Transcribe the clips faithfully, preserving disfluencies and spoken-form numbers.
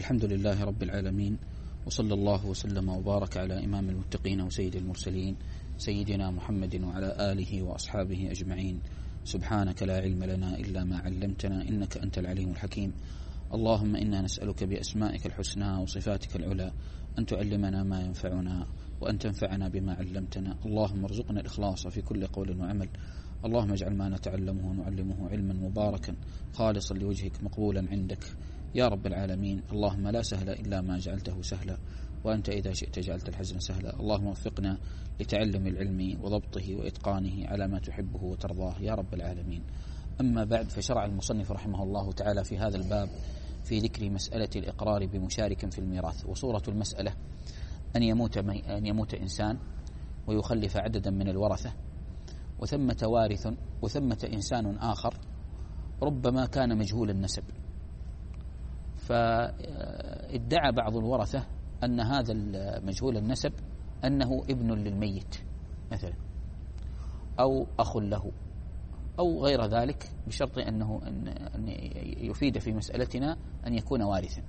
الحمد لله رب العالمين، وصلى الله وسلم وبارك على إمام المتقين وسيد المرسلين سيدنا محمد وعلى آله وأصحابه أجمعين. سبحانك لا علم لنا إلا ما علمتنا إنك أنت العليم الحكيم. اللهم إنا نسألك بأسمائك الحسنى وصفاتك العلى أن تعلمنا ما ينفعنا وأن تنفعنا بما علمتنا. اللهم ارزقنا الإخلاص في كل قول وعمل. اللهم اجعل ما نتعلمه ونعلمه علما مباركا خالصا لوجهك مقبولا عندك يا رب العالمين. اللهم لا سهل إلا ما جعلته سهلا، وأنت إذا شئت جعلت الحزن سهلا. اللهم وفقنا لتعلم العلم وضبطه وإتقانه على ما تحبه وترضاه يا رب العالمين. أما بعد، فشرع المصنف رحمه الله تعالى في هذا الباب في ذكر مسألة الإقرار بمشارك في الميراث. وصورة المسألة أن يموت, أن يموت إنسان ويخلف عددا من الورثة، وثمة وارث وثمة إنسان آخر ربما كان مجهول النسب، فادعى بعض الورثة أن هذا المجهول النسب أنه ابن للميت مثلا، أو أخ له، أو غير ذلك، بشرط أنه أن يفيد في مسألتنا أن يكون وارثا.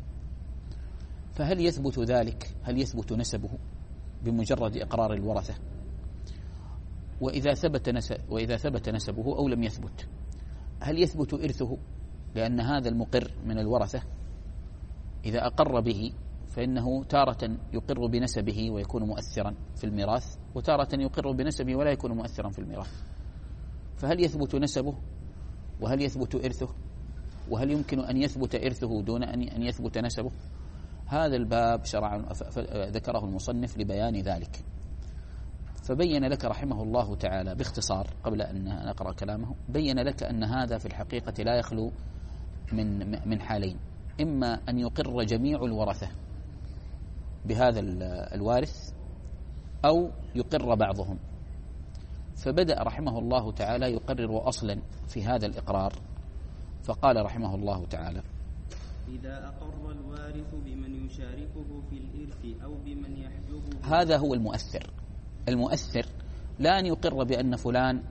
فهل يثبت ذلك؟ هل يثبت نسبه بمجرد إقرار الورثة؟ وإذا ثبت نسب وإذا ثبت نسبه أو لم يثبت، هل يثبت إرثه؟ لأن هذا المقر من الورثة إذا أقر به فإنه تارة يقر بنسبه ويكون مؤثرا في الميراث، وتارة يقر بنسبه ولا يكون مؤثرا في الميراث. فهل يثبت نسبه؟ وهل يثبت إرثه؟ وهل يمكن أن يثبت إرثه دون أن يثبت نسبه؟ هذا الباب شرع ذكره المصنف لبيان ذلك، فبين لك رحمه الله تعالى باختصار قبل أن نقرأ كلامه، بين لك أن هذا في الحقيقة لا يخلو من من حالين: إما أن يقر جميع الورثة بهذا الوارث، أو يقر بعضهم. فبدأ رحمه الله تعالى يقرر أصلا في هذا الإقرار، فقال رحمه الله تعالى: إذا أقر الوارث بمن يشاركه في الإرث أو بمن يحجبه. هذا هو المؤثر. المؤثر لا أن يقر بأن فلان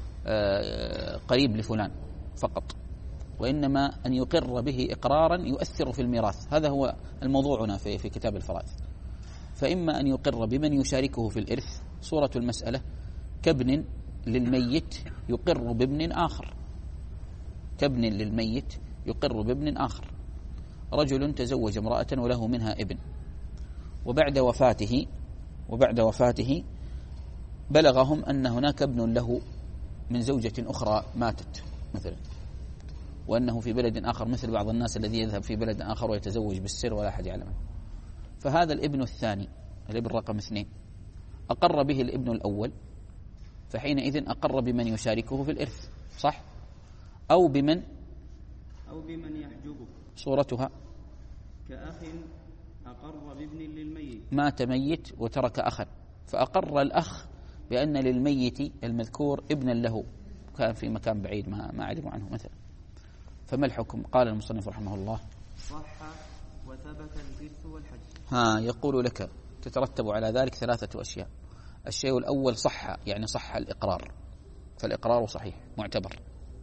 قريب لفلان فقط، وإنما أن يقر به إقرارا يؤثر في الميراث. هذا هو الموضوعنا في في كتاب الفرائض. فإما أن يقر بمن يشاركه في الإرث، صورة المسألة كابن للميت يقر بابن آخر، كابن للميت يقر بابن آخر. رجل تزوج امرأة وله منها ابن، وبعد وفاته وبعد وفاته بلغهم أن هناك ابن له من زوجة أخرى ماتت مثلا، وأنه في بلد آخر، مثل بعض الناس الذي يذهب في بلد آخر ويتزوج بالسر ولا أحد يعلمه. فهذا الابن الثاني، الابن رقم اثنين، أقر به الابن الأول، فحينئذ أقر بمن يشاركه في الإرث، صح؟ أو بمن أو بمن يحجبه. صورتها كأخ أقر بابن للميت، مات ميت وترك أخا، فأقر الأخ بأن للميت المذكور ابنا له كان في مكان بعيد ما ما علموا عنه مثلا. فما الحكم؟ قال المصنف رحمه الله: صح وثبت الإرث والحج. ها يقول لك تترتب على ذلك ثلاثة أشياء. الشيء الأول صح، يعني صح الإقرار، فالإقرار صحيح معتبر.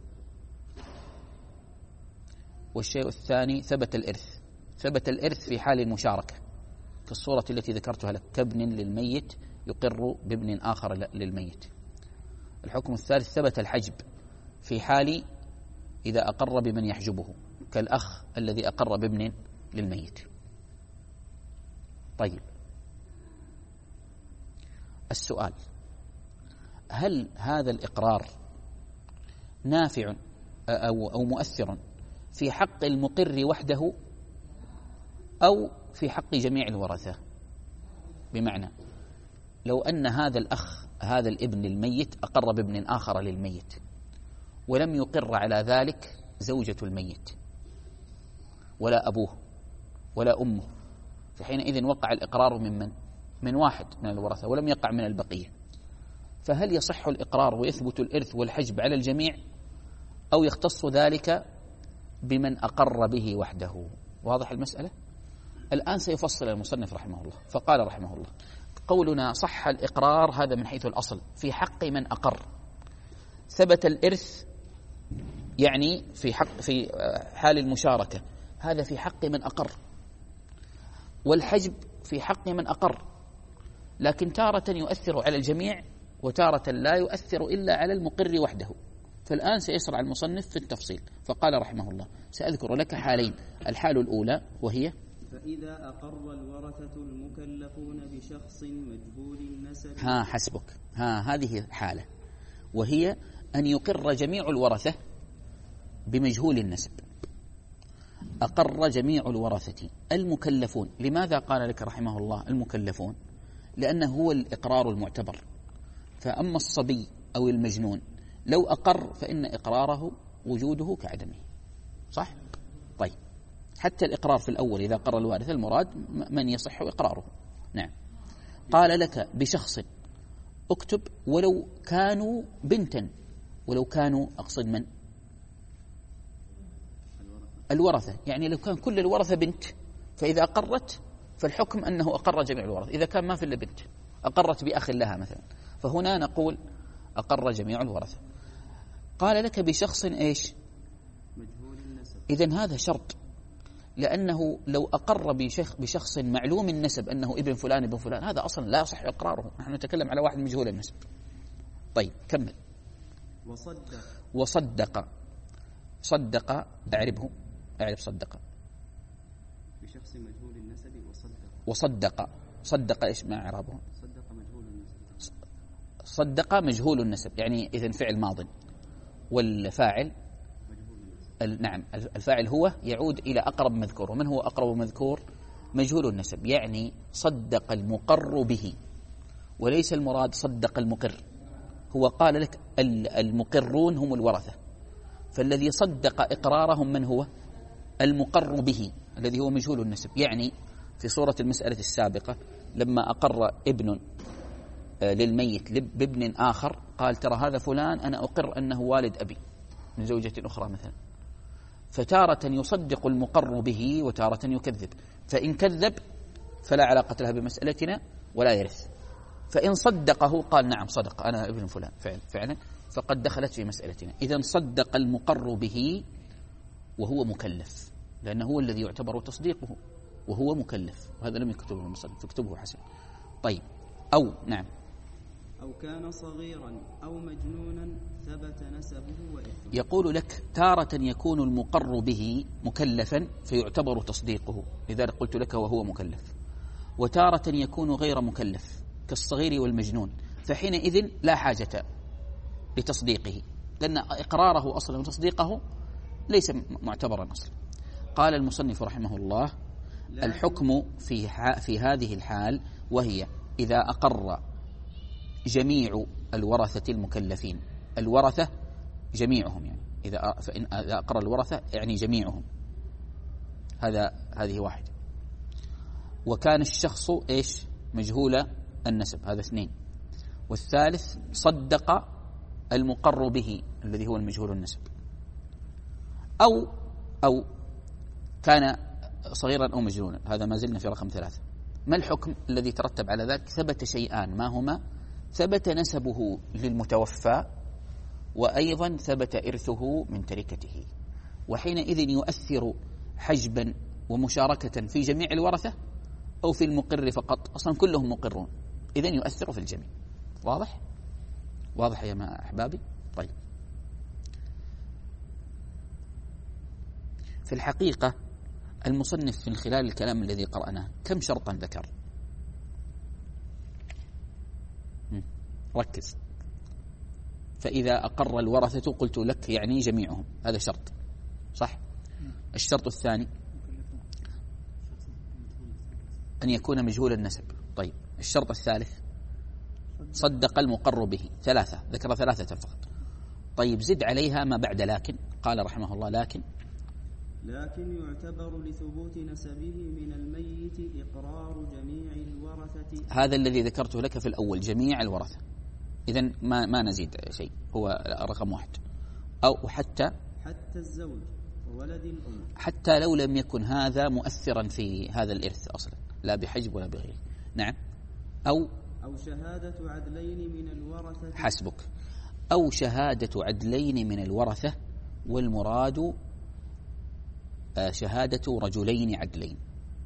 والشيء الثاني ثبت الإرث، ثبت الإرث في حال المشاركة كالصورة التي ذكرتها لك، كابن للميت يقر بابن آخر للميت. الحكم الثالث ثبت الحجب في حال إذا أقر بمن يحجبه، كالأخ الذي أقر بابن للميت. طيب، السؤال: هل هذا الإقرار نافع أو أو مؤثر في حق المقر وحده أو في حق جميع الورثة؟ بمعنى لو أن هذا الأخ، هذا الابن للميت، أقر بابن آخر للميت ولم يقر على ذلك زوجة الميت ولا أبوه ولا أمه، فحينئذ وقع الإقرار من من؟ من واحد من الورثة ولم يقع من البقية. فهل يصح الإقرار ويثبت الإرث والحجب على الجميع، أو يختص ذلك بمن أقر به وحده؟ واضح المسألة؟ الآن سيفصل المصنف رحمه الله، فقال رحمه الله: قولنا صح الإقرار هذا من حيث الأصل في حق من أقر، ثبت الإرث يعني في حق في حال المشاركة، هذا في حق من أقر. والحجب في حق من أقر، لكن تارة يؤثر على الجميع وتارة لا يؤثر إلا على المقر وحده. فالآن سيسرع المصنف في التفصيل، فقال رحمه الله: سأذكر لك حالين. الحال الأولى وهي: فإذا أقر الورثة المكلفون بشخص مجهول النسب. ها حسبك، ها هذه حالة، وهي أن يقر جميع الورثة بمجهول النسب. أقر جميع الورثة المكلفون. لماذا قال لك رحمه الله المكلفون؟ لأنه هو الإقرار المعتبر. فأما الصبي أو المجنون لو أقر فإن إقراره وجوده كعدمه، صح؟ طيب، حتى الإقرار في الأول إذا قر الوارث المراد من يصح إقراره. نعم. قال لك بشخص، اكتب ولو كانوا بنتا، ولو كانوا أقصد من؟ الورثة. يعني لو كان كل الورثة بنت فإذا أقرت فالحكم أنه أقر جميع الورثة. إذا كان ما في إلا بنت أقرت بأخ لها مثلا، فهنا نقول أقر جميع الورثة. قال لك بشخص إيش؟ مجهول النسب. إذن هذا شرط، لأنه لو أقر بشخص, بشخص معلوم النسب أنه ابن فلان ابن فلان، هذا أصلا لا يصح إقراره. نحن نتكلم على واحد مجهول النسب. طيب كمل. وصدق. وصدق. صدق أعربه، أعرب صدق. بشخص مجهول النسب وصدق. وصدق. صدق إيش ما إعرابه؟ صدق مجهول النسب. صدق مجهول النسب، يعني إذن فعل ماض، والفاعل نعم الفاعل هو يعود إلى أقرب مذكور. ومن هو أقرب مذكور؟ مجهول النسب. يعني صدق المقر به، وليس المراد صدق المقر. هو قال لك المقرون هم الورثة، فالذي صدق إقرارهم من هو؟ المقر به الذي هو مجهول النسب. يعني في صورة المسألة السابقة لما أقر ابن للميت بابن آخر قال: ترى هذا فلان أنا أقر أنه والد أبي من زوجة أخرى مثلا. فتارة يصدق المقر به وتارة يكذب. فإن كذب فلا علاقة لها بمسألتنا ولا يرث. فإن صدقه قال: نعم صدق أنا ابن فلان فعلا فعلا، فقد دخلت في مسألتنا. إذن صدق المقر به وهو مكلف، لأنه هو الذي يعتبر تصديقه وهو مكلف، وهذا لم يكتبه المصنف، فاكتبه حسن. طيب. أو نعم أو كان صغيرا أو مجنونا ثبت نسبه وإثمه. يقول لك تارة يكون المقر به مكلفا فيعتبر تصديقه، لذلك قلت لك وهو مكلف. وتارة يكون غير مكلف كالصغير والمجنون، فحينئذ لا حاجة لتصديقه، لأن إقراره أصلا وتصديقه ليس معتبرا أصلا. قال المصنف رحمه الله: الحكم في, في هذه الحال، وهي إذا أقر جميع الورثة المكلفين. الورثة جميعهم، يعني إذا فإن إذا أقر الورثة يعني جميعهم. هذا هذه واحدة. وكان الشخص إيش؟ مجهول النسب، هذا اثنين. والثالث صدق المقر به الذي هو المجهول النسب. أو أو كان صغيرا أو مجنونا، هذا ما زلنا في رقم ثلاثة. ما الحكم الذي ترتب على ذلك؟ ثبت شيئان، ما هما؟ ثبت نسبه للمتوفى، وأيضا ثبت إرثه من تركته. وحينئذ يؤثر حجبا ومشاركة في جميع الورثة أو في المقر فقط؟ أصلا كلهم مقرون، إذن يؤثر في الجميع. واضح؟ واضح يا ما أحبابي؟ طيب. في الحقيقة المصنف من خلال الكلام الذي قرأناه كم شرطا ذكر؟ ركز. فإذا أقر الورثة قلت لك يعني جميعهم، هذا شرط صح. الشرط الثاني أن يكون مجهول النسب. طيب. الشرط الثالث صدق المقر به. ثلاثة، ذكر ثلاثة فقط. طيب زد عليها ما بعد لكن. قال رحمه الله: لكن لكن يعتبر لثبوت نسبه من الميت إقرار جميع الورثة. هذا الذي ذكرته لك في الأول، جميع الورثة. إذن ما ما نزيد شيء، هو رقم واحد. أو حتى حتى الزوج وولد الأم، حتى لو لم يكن هذا مؤثرا في هذا الإرث أصلا، لا بحجب ولا بغيره. نعم. أو أو شهادة عدلين من الورثة. حسبك. أو شهادة عدلين من الورثة، والمراد شهادة رجلين عدلين.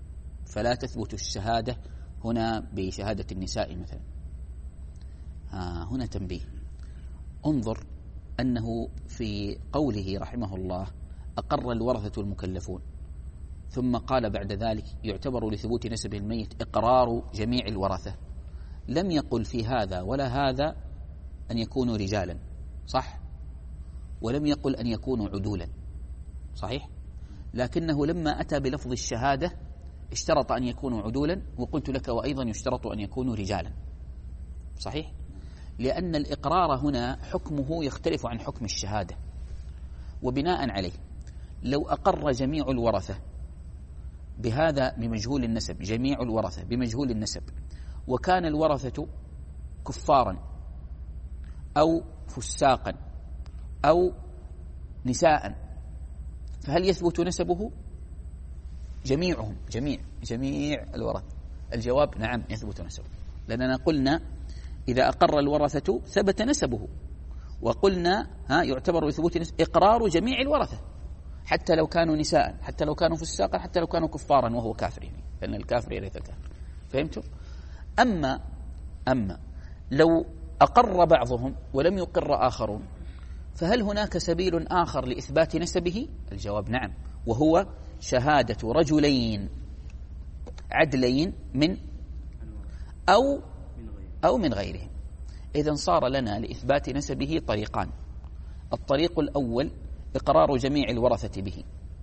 فلا تثبت الشهادة هنا بشهادة النساء مثلا. آه هنا تنبيه، انظر أنه في قوله رحمه الله أقر الورثة المكلفون، ثم قال بعد ذلك يعتبر لثبوت نسب الميت إقرار جميع الورثة، لم يقل في هذا ولا هذا أن يكونوا رجالا، صح؟ ولم يقل أن يكونوا عدولا، صحيح؟ لكنه لما أتى بلفظ الشهادة اشترط أن يكونوا عدولا، وقلت لك وأيضا يشترط أن يكونوا رجالا، صحيح؟ لأن الإقرار هنا حكمه يختلف عن حكم الشهادة، وبناء عليه لو أقر جميع الورثة بهذا بمجهول النسب، جميع الورثة بمجهول النسب، وكان الورثة كفارا أو فساقا أو نساء، فهل يثبت نسبه؟ جميعهم، جميع جميع الورثة. الجواب نعم يثبت نسبه، لأننا قلنا إذا أقر الورثة ثبت نسبه، وقلنا ها يعتبر بثبوت نسب إقرار جميع الورثة حتى لو كانوا نساء، حتى لو كانوا فساقا، حتى لو كانوا كفارا وهو كافر، يعني لأن الكافر يرث الكافر. فهمتوا؟ أما أما لو أقر بعضهم ولم يقر آخرون، فهل هناك سبيل آخر لإثبات نسبه؟ الجواب نعم، وهو شهادة رجلين عدلين من أو أو من غيرهم. إذن صار لنا لإثبات نسبه طريقان. الطريق الأول إقرار جميع الورثة به،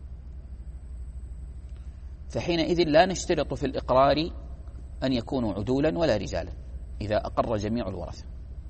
فحينئذ لا نشترط في الإقرار أن يكونوا عدولا ولا رجالا إذا أقر جميع الورثة.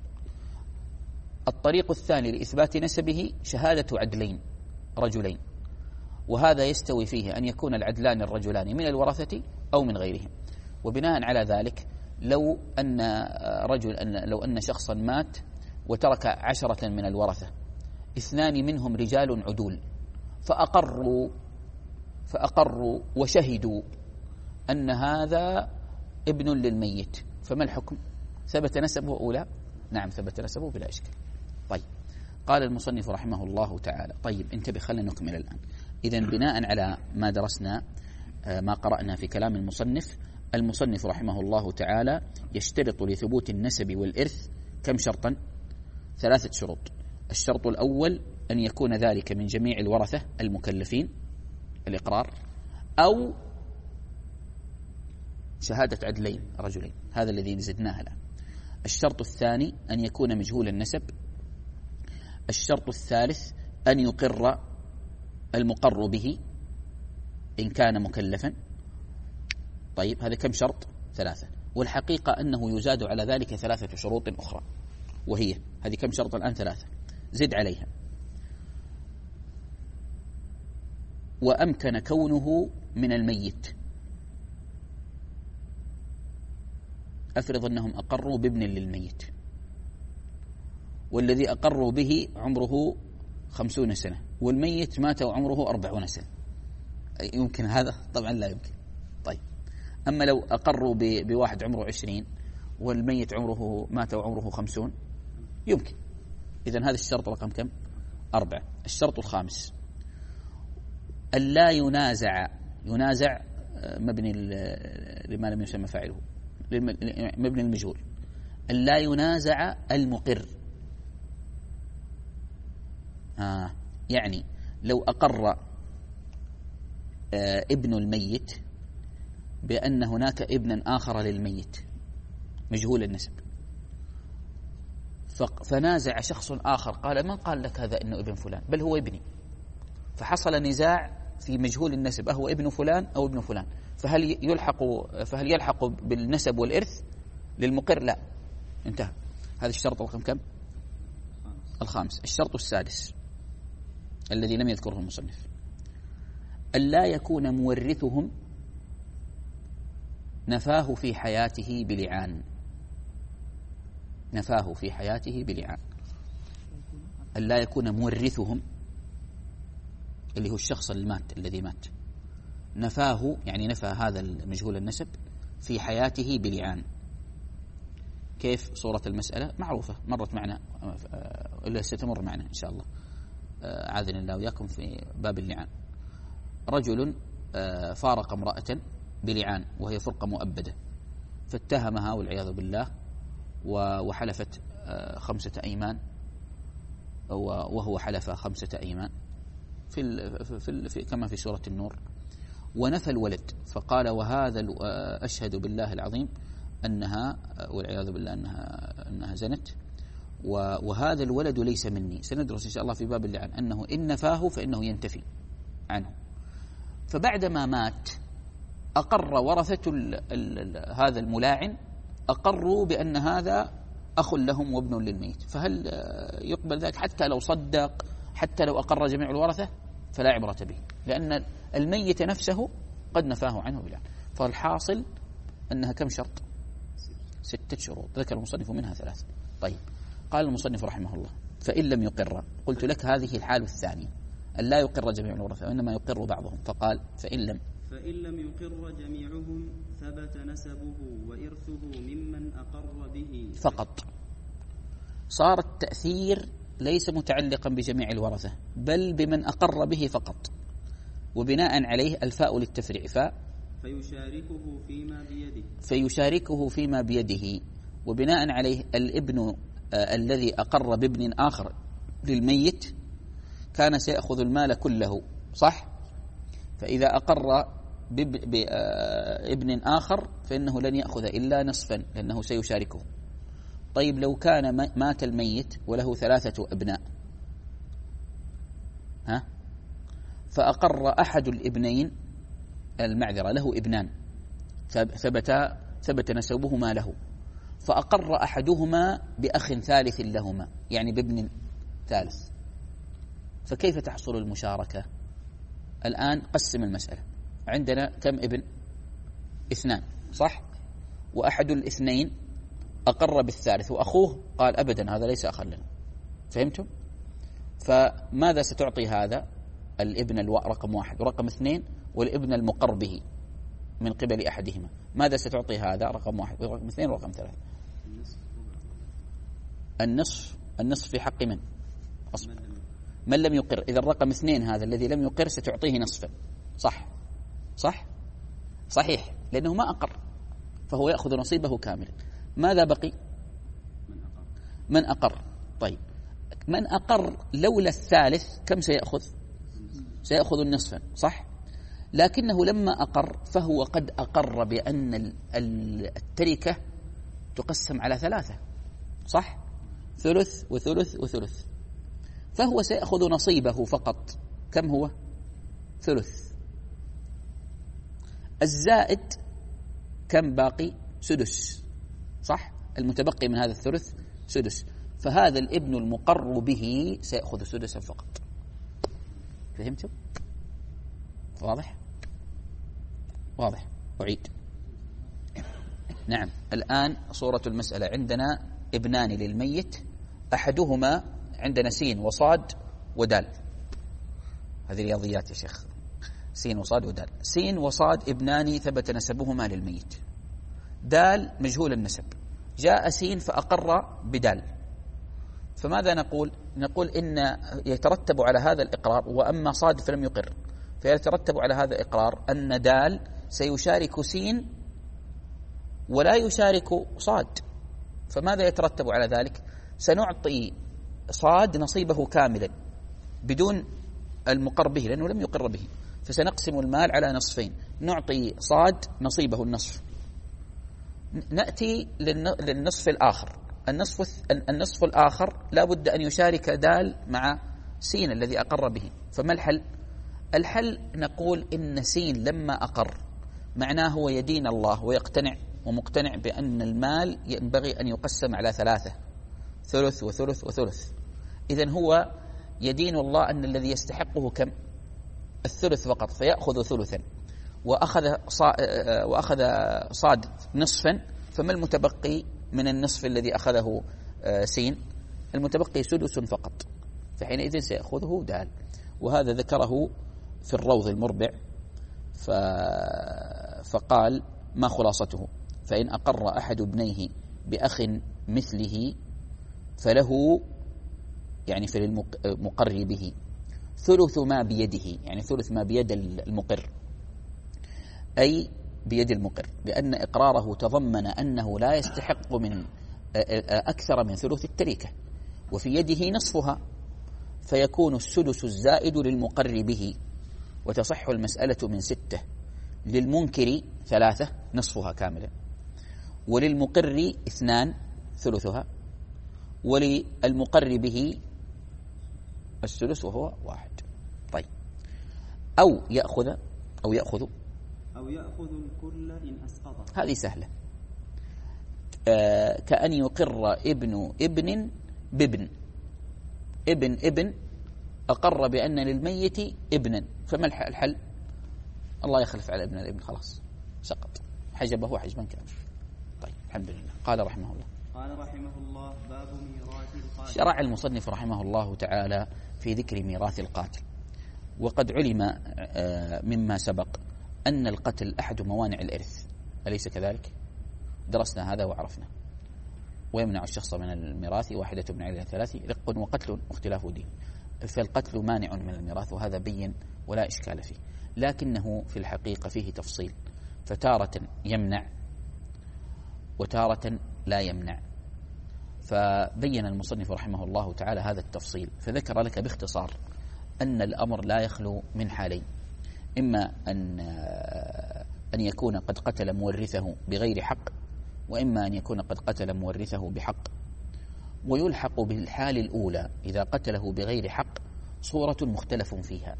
الطريق الثاني لإثبات نسبه شهادة عدلين رجلين، وهذا يستوي فيه أن يكون العدلان الرجلان من الورثة أو من غيرهم. وبناء على ذلك لو أن رجل أن لو أن شخصا مات وترك عشرة من الورثة، اثنان منهم رجال عدول، فأقروا فأقروا وشهدوا أن هذا ابن للميت، فما الحكم؟ ثبت نسبه أو لا؟ نعم ثبت نسبه بلا إشكال. طيب، قال المصنف رحمه الله تعالى. طيب انتبه، خلينا نكمل الآن. إذن بناء على ما درسنا ما قرأنا في كلام المصنف، المصنف رحمه الله تعالى يشترط لثبوت النسب والإرث كم شرطا؟ ثلاثة شروط. الشرط الأول أن يكون ذلك من جميع الورثة المكلفين، الإقرار، أو شهادة عدلين رجلين، هذا الذي زدناه الآن. الشرط الثاني أن يكون مجهول النسب. الشرط الثالث أن يقر المقر به إن كان مكلفا. طيب، هذا كم شرط؟ ثلاثة. والحقيقة أنه يزاد على ذلك ثلاثة شروط أخرى، وهي هذه كم شرط الآن؟ ثلاثة، زد عليها وأمكن كونه من الميت. أفرض أنهم أقروا بابن للميت، والذي أقروا به عمره خمسون سنة، والميت مات وعمره أربعون سنة، يمكن هذا؟ طبعا لا يمكن. طيب، أما لو أقروا بواحد عمره عشرين والميت عمره مات وعمره خمسون، يمكن. إذن هذا الشرط رقم كم؟ أربعة. الشرط الخامس ألا ينازع، ينازع مبني لما لم يسمى فاعله، مبني المجهول، ألا ينازع المقر. آه يعني لو أقر آه ابن الميت بأن هناك ابنا آخر للميت مجهول النسب، فنازع شخص آخر قال من قال لك هذا إنه ابن فلان، بل هو ابني، فحصل نزاع في مجهول النسب أهو ابن فلان أو ابن فلان، فهل يلحق فهل يلحق بالنسب والإرث للمقر؟ لا، انتهى. هذا الشرط رقم كم؟ الخامس. الشرط السادس الذي لم يذكره المصنف ألا يكون مورثهم نفاه في حياته بلعان، نفاه في حياته بلعان. ألا يكون مورثهم اللي هو الشخص اللي مات الذي مات، نفاه يعني نفى هذا المجهول النسب في حياته بلعان. كيف صورة المسألة؟ معروفة، مرت معنا إلا ستمر معنا إن شاء الله، عاذنا الله وإياكم، في باب اللعان. رجل فارق امرأة بلعان وهي فرقة مؤبدة، فاتهمها والعياذ بالله وحلفت خمسة أيمان وهو حلف خمسة أيمان في ال في ال في كما في سورة النور، ونفى الولد فقال وهذا أشهد بالله العظيم أنها والعياذ بالله أنها أنها زنت، وهذا الولد ليس مني. سندرس إن شاء الله في باب اللعان أنه إن نفاه فإنه ينتفي عنه. فبعدما مات أقر ورثة ال ال ال هذا الملاعن أقروا بأن هذا أخ لهم وابن للميت، فهل يقبل ذلك حتى لو صدق، حتى لو أقر جميع الورثة فلا عبرة به، لأن الميت نفسه قد نفاه عنه باللعن. فالحاصل أنها كم شرط؟ ستة شروط ذكر المصنف منها ثلاثة. طيب قال المصنف رحمه الله فإن لم يقر، قلت لك هذه الحال الثانية أن لا يقر جميع الورثة وإنما يقر بعضهم، فقال فإن لم فإن لم يقر جميعهم ثبت نسبه وإرثه ممن أقر به فقط. صار التأثير ليس متعلقا بجميع الورثة بل بمن أقر به فقط، وبناء عليه الفاء للتفريع فاء فيشاركه فيما بيده فيشاركه فيما بيده وبناء عليه الابن آه الذي أقر بابن آخر للميت كان سيأخذ المال كله، صح؟ فإذا أقر بابن آخر فإنه لن يأخذ إلا نصفا لأنه سيشاركه. طيب لو كان مات الميت وله ثلاثة أبناء، ها؟ فأقر أحد الابنين، المعذرة له ابنان ثبت ثبت نسبهما له، فأقر أحدهما بأخ ثالث لهما يعني بابن ثالث، فكيف تحصل المشاركة؟ الآن قسم المسألة، عندنا كم ابن؟ اثنان، صح؟ وأحد الاثنين أقر بالثالث وأخوه قال أبدا هذا ليس أخا لنا، فهمتم؟ فماذا ستعطي هذا؟ الابن الواء رقم واحد ورقم اثنين والابن المقر به من قبل أحدهما، ماذا ستعطي هذا؟ رقم واحد ورقم اثنين ورقم ثلاثة. النصف النصف في حق من؟ أصبر. من لم يقر. إذا الرقم اثنين هذا الذي لم يقر ستعطيه نصفا، صح؟ صح؟ صحيح، لأنه ما أقر فهو يأخذ نصيبه كاملا. ماذا بقي؟ من أقر. طيب من أقر لولا الثالث كم سيأخذ؟ سيأخذ النصف، صح؟ لكنه لما أقر فهو قد أقر بأن التركة تقسم على ثلاثة، صح؟ ثلث وثلث وثلث، فهو سيأخذ نصيبه فقط. كم هو؟ ثلث. الزائد كم باقي؟ سدس، صح؟ المتبقي من هذا الثلث سدس، فهذا الابن المقر به سيأخذ سدسا فقط. فهمتم؟ واضح؟ واضح. أعيد. نعم. الآن صورة المسألة عندنا ابنان للميت، أحدهما عندنا سين وصاد ودال، هذه رياضيات يا شيخ، سين وصاد ودال. سين وصاد ابنان ثبت نسبهما للميت، دال مجهول النسب، جاء سين فأقر بدال، فماذا نقول؟ نقول إن يترتب على هذا الإقرار، وأما صاد فلم يقر، فيترتب على هذا الإقرار أن دال سيشارك سين ولا يشارك صاد. فماذا يترتب على ذلك؟ سنعطي صاد نصيبه كاملا بدون المقر به لأنه لم يقر به، فسنقسم المال على نصفين، نعطي صاد نصيبه النصف، نأتي للنصف الآخر، النصف النصف الآخر لا بد أن يشارك دال مع سين الذي أقر به. فما الحل؟ الحل نقول إن سين لما أقر معناه هو يدين الله ويقتنع ومقتنع بأن المال ينبغي أن يقسم على ثلاثة، ثلث وثلث وثلث. إذن هو يدين الله أن الذي يستحقه كم؟ الثلث فقط، فيأخذ ثلثا، وأخذ وأخذ صاد نصفا، فما المتبقي من النصف الذي أخذه سين؟ المتبقي سدس فقط، فحينئذ سيأخذه دال. وهذا ذكره في الروض المربع، فقال ما خلاصته؟ فإن أقر أحد ابنيه بأخ مثله فله، يعني في المقر به، ثلث ما بيده، يعني ثلث ما بيد المقر، أي بيد المقر، لأن إقراره تضمن أنه لا يستحق من أكثر من ثلث التركة، وفي يده نصفها، فيكون السدس الزائد للمقر به، وتصح المسألة من ستة، للمنكر ثلاثة نصفها كاملا، وللمقر اثنان ثلثها، وللمقر به السدس وهو واحد. طيب، أو يأخذ أو يأخذ أو يأخذ الكل إن أسقط. هذه سهلة. آه كأن يقر ابن ابن بابن، ابن ابن أقر بأن للميت ابنا، فما الحل؟ الله يخلف على ابن الابن، خلاص سقط، حجبه حجبا كاملا. طيب الحمد لله. قال رحمه الله قال رحمه الله باب ميراث القاتل. شرع المصنف رحمه الله تعالى في ذكر ميراث القاتل، وقد علم مما سبق أن القتل أحد موانع الإرث، أليس كذلك؟ درسنا هذا وعرفنا. ويمنع الشخص من الميراث واحدة من علل ثلاث: رق وقتل واختلاف دين. فالقتل مانع من الميراث، وهذا بين ولا إشكال فيه، لكنه في الحقيقة فيه تفصيل، فتارة يمنع وتارة لا يمنع. فبين المصنف رحمه الله تعالى هذا التفصيل، فذكر لك باختصار أن الأمر لا يخلو من حالين: إما أن أن يكون قد قتل مورثه بغير حق، وإما أن يكون قد قتل مورثه بحق. ويلحق بالحال الأولى إذا قتله بغير حق صورة مختلف فيها،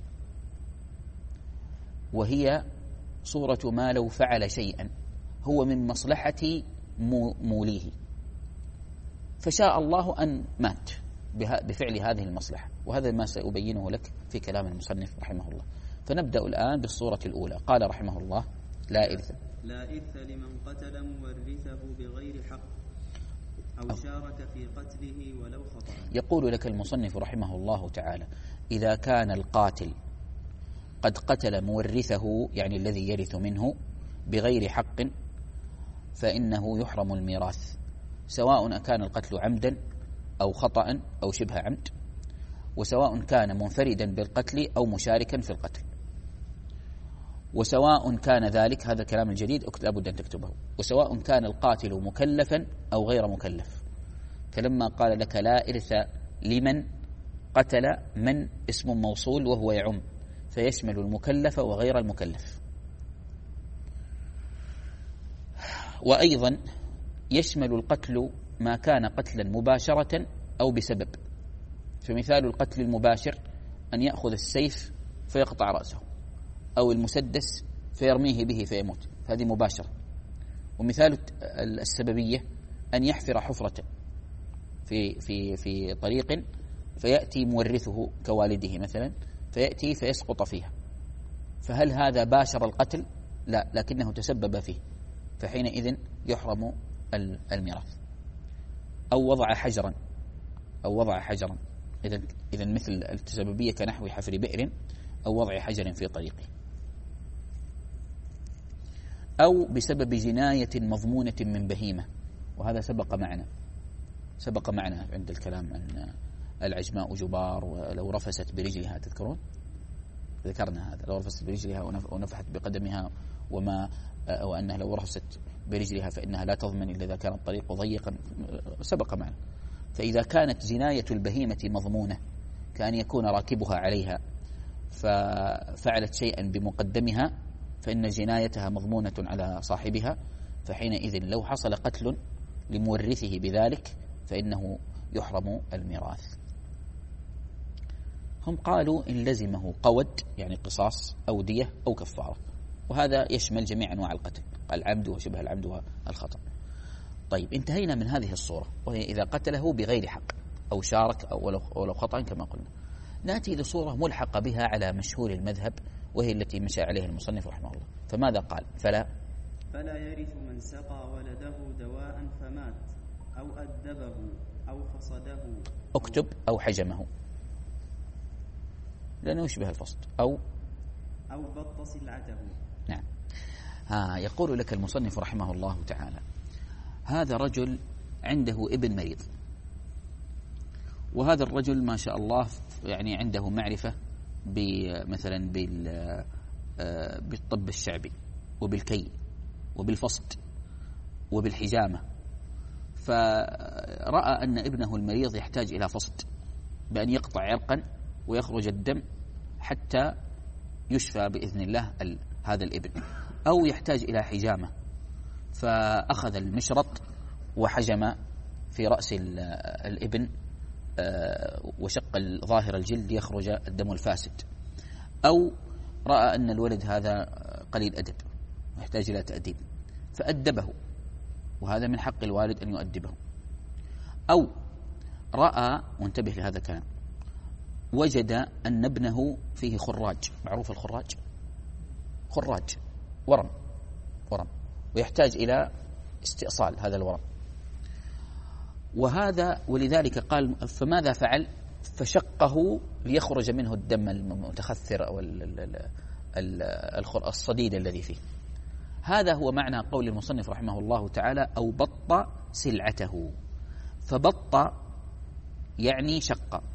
وهي صورة ما لو فعل شيئا هو من مصلحة موليه، فشاء الله أن مات بفعل هذه المصلحة، وهذا ما سأبينه لك في كلام المصنف رحمه الله. فنبدأ الآن بالصورة الأولى. قال رحمه الله: لا إرث لا إرث لمن قتل مورثه بغير حق أو شارك في قتله ولو خطأ. يقول لك المصنف رحمه الله تعالى: إذا كان القاتل قد قتل مورثه، يعني الذي يرث منه، بغير حق، فإنه يحرم الميراث، سواء كان القتل عمدا أو خطأ أو شبه عمد، وسواء كان منفردا بالقتل أو مشاركا في القتل، وسواء كان ذلك، هذا الكلام الجديد لابد أن تكتبه، وسواء كان القاتل مكلفا أو غير مكلف. فلما قال لك لا إرث لمن قتل، من اسم موصول وهو يعم، فيشمل المكلف وغير المكلف. وأيضا يشمل القتل ما كان قتلا مباشرة أو بسبب. فمثال القتل المباشر أن يأخذ السيف فيقطع رأسه، أو المسدس فيرميه به فيموت، هذه مباشرة. ومثال السببية أن يحفر حفرة في في في طريق، فيأتي مورثه كوالده مثلا، فيأتي فيسقط فيها، فهل هذا باشر القتل؟ لا، لكنه تسبب فيه، فحينئذ يحرم الميراث. أو وضع حجرا أو وضع حجرا إذا إذا مثل التسببية كنحو حفر بئر أو وضع حجر في طريقه. أو بسبب جناية مضمونة من بهيمة، وهذا سبق معنا سبق معنا عند الكلام عن العجماء جبار، ولو رفست برجلها، تذكرون؟ ذكرنا هذا، لو رفست برجلها ونفحت بقدمها، وما وأنها لو رفست برجلها فإنها لا تضمن إلا إذا كان الطريق ضيقا، سبق معنا. فإذا كانت جناية البهيمة مضمونة، كأن يكون راكبها عليها ففعلت شيئا بمقدمها، فإن جنايتها مضمونة على صاحبها، فحينئذ لو حصل قتل لمورثه بذلك فإنه يحرم الميراث. هم قالوا إن لزمه قود، يعني قصاص أو دية أو كفارة، وهذا يشمل جميع أنواع القتل، العمد وشبه العمد والخطأ. طيب، انتهينا من هذه الصورة، وهي إذا قتله بغير حق أو شارك أو ولو خطأ كما قلنا. نأتي لصورة ملحقة بها على مشهور المذهب، وهي التي مشى عليها المصنف رحمه الله. فماذا قال؟ فلا فلا يرث من سقى ولده دواء فمات أو أدبه أو فصده، اكتب أو حجمه، لأنه يشبه الفصد، أو أو بط سلعته. نعم. ها يقول لك المصنف رحمه الله تعالى: هذا رجل عنده ابن مريض، وهذا الرجل ما شاء الله يعني عنده معرفة مثلا بالطب الشعبي وبالكي وبالفصد وبالحجامة، فرأى أن ابنه المريض يحتاج إلى فصد بأن يقطع عرقا ويخرج الدم حتى يشفى بإذن الله هذا الابن، أو يحتاج إلى حجامة، فأخذ المشرط وحجم في رأس الابن وشق ظاهر الجلد يخرج الدم الفاسد، أو رأى أن الولد هذا قليل أدب ويحتاج إلى تأديب فأدبه، وهذا من حق الوالد أن يؤدبه، أو رأى، وانتبه لهذا الكلام، وجد أن ابنه فيه خراج، معروف الخراج، خراج ورم ورم ويحتاج إلى استئصال هذا الورم، وهذا ولذلك قال فماذا فعل؟ فشقه ليخرج منه الدم المتخثر أو الصديد الذي فيه. هذا هو معنى قول المصنف رحمه الله تعالى أو بط سلعته. فبط يعني شق،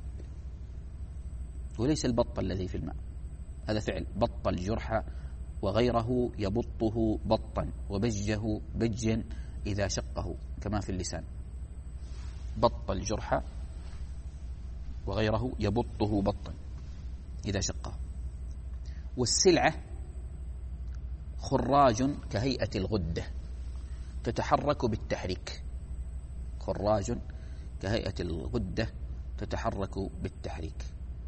وليس البط الذي في الماء، هذا فعل بط الجرح وغيره يبطه بطا وبجه بجا إذا شقه كما في اللسان، بط الجرح وغيره يبطه بطا إذا شقه. والسلعة خراج كهيئة الغدة تتحرك بالتحريك، خراج كهيئة الغدة تتحرك بالتحريك.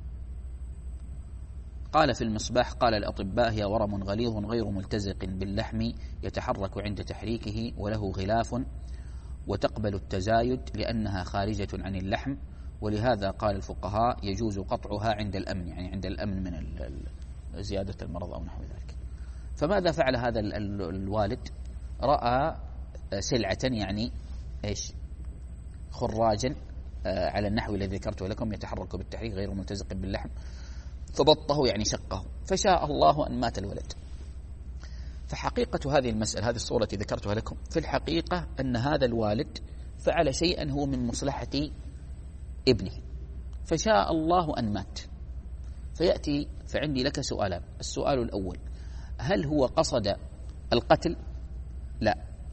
قال في المصباح قال الأطباء هي ورم غليظ غير ملتزق باللحم يتحرك عند تحريكه وله غلاف وتقبل التزايد لأنها خارجة عن اللحم، ولهذا قال الفقهاء يجوز قطعها عند الأمن، يعني عند الأمن من زيادة المرض أو نحو ذلك. فماذا فعل هذا الوالد؟ رأى سلعة يعني إيش؟ خراجا على النحو الذي ذكرته لكم يتحرك بالتحريك غير ملتزق باللحم، فبطه يعني شقه، فشاء الله أن مات الولد. فحقيقة هذه المسألة، هذه الصورة التي ذكرتها لكم، في الحقيقة أن هذا الوالد فعل شيئا هو من مصلحة ابنه، فشاء الله أن مات. فيأتي فعندي لك سؤالان. السؤال الأول، هل هو قصد القتل؟ لا.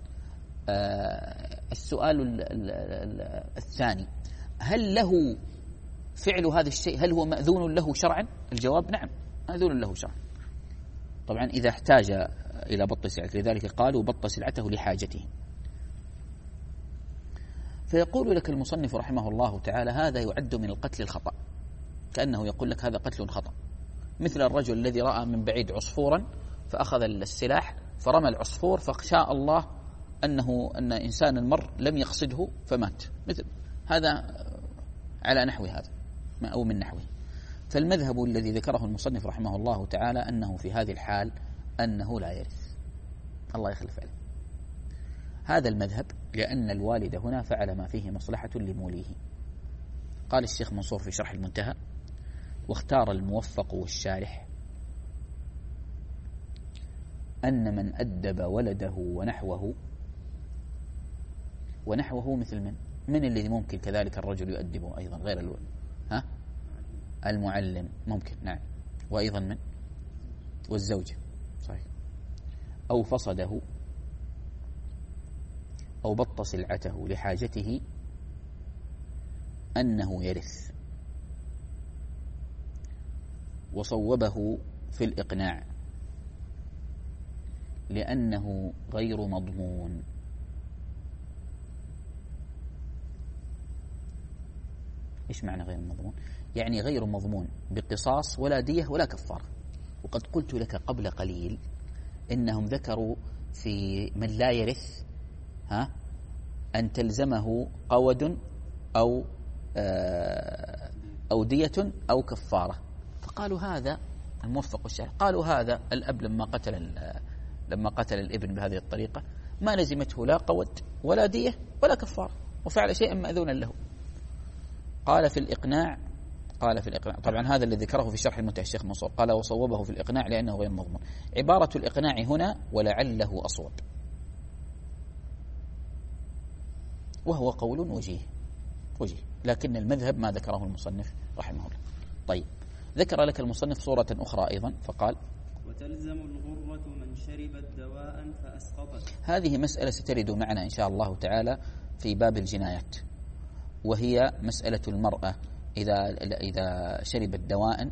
آه السؤال الثاني، هل له فعل هذا الشيء، هل هو مأذون له شرعا؟ الجواب نعم، مأذون له شرعا. طبعا إذا احتاج إلى بط سلعته، لذلك قالوا بط سلعته لحاجته. فيقول لك المصنف رحمه الله تعالى هذا يعد من القتل الخطأ، كأنه يقول لك هذا قتل خطأ، مثل الرجل الذي رأى من بعيد عصفورا فأخذ السلاح فرمى العصفور فشاء الله أنه أن إنسانا مر لم يقصده فمات، مثل هذا على نحو هذا أو من نحوه. فالمذهب الذي ذكره المصنف رحمه الله تعالى أنه في هذه الحال أنه لا يرث، الله يخلف عليه هذا المذهب، لأن الوالد هنا فعل ما فيه مصلحة لموليه. قال الشيخ منصور في شرح المنتهى: واختار الموفق والشارح أن من أدب ولده ونحوه، ونحوه مثل من من الذي ممكن كذلك الرجل يؤدبه أيضا غير الولد، ها المعلم ممكن، نعم، وأيضا من والزوجة، صحيح، أو فصده أو بط سلعته لحاجته أنه يرث، وصوبه في الإقناع لأنه غير مضمون. إيش معنى غير مضمون؟ يعني غير مضمون بقصاص ولا دية ولا كفارة. وقد قلت لك قبل قليل إنهم ذكروا في من لا يرث ها أن تلزمه قود أو أو دية أو كفارة، فقالوا هذا الموفق والشارع، قالوا هذا الأب لما قتل لما قتل الابن بهذه الطريقة ما لزمته لا قود ولا دية ولا كفارة، وفعل شيئا مأذونا له. قال في الإقناع قال في الإقناع طبعا هذا الذي ذكره في شرح المنتهى الشيخ منصور، قال وصوبه في الإقناع لأنه غير مضمون. عبارة الإقناع هنا ولعله أصوب، وهو قول وجيه وجيه لكن المذهب ما ذكره المصنف رحمه الله. طيب، ذكر لك المصنف صورة أخرى أيضا فقال: وتلزم الغرة من شربت دواء فأسقطت. هذه مسألة سترد معنا إن شاء الله تعالى في باب الجنايات، وهي مسألة المرأة إذا إذا شربت دواء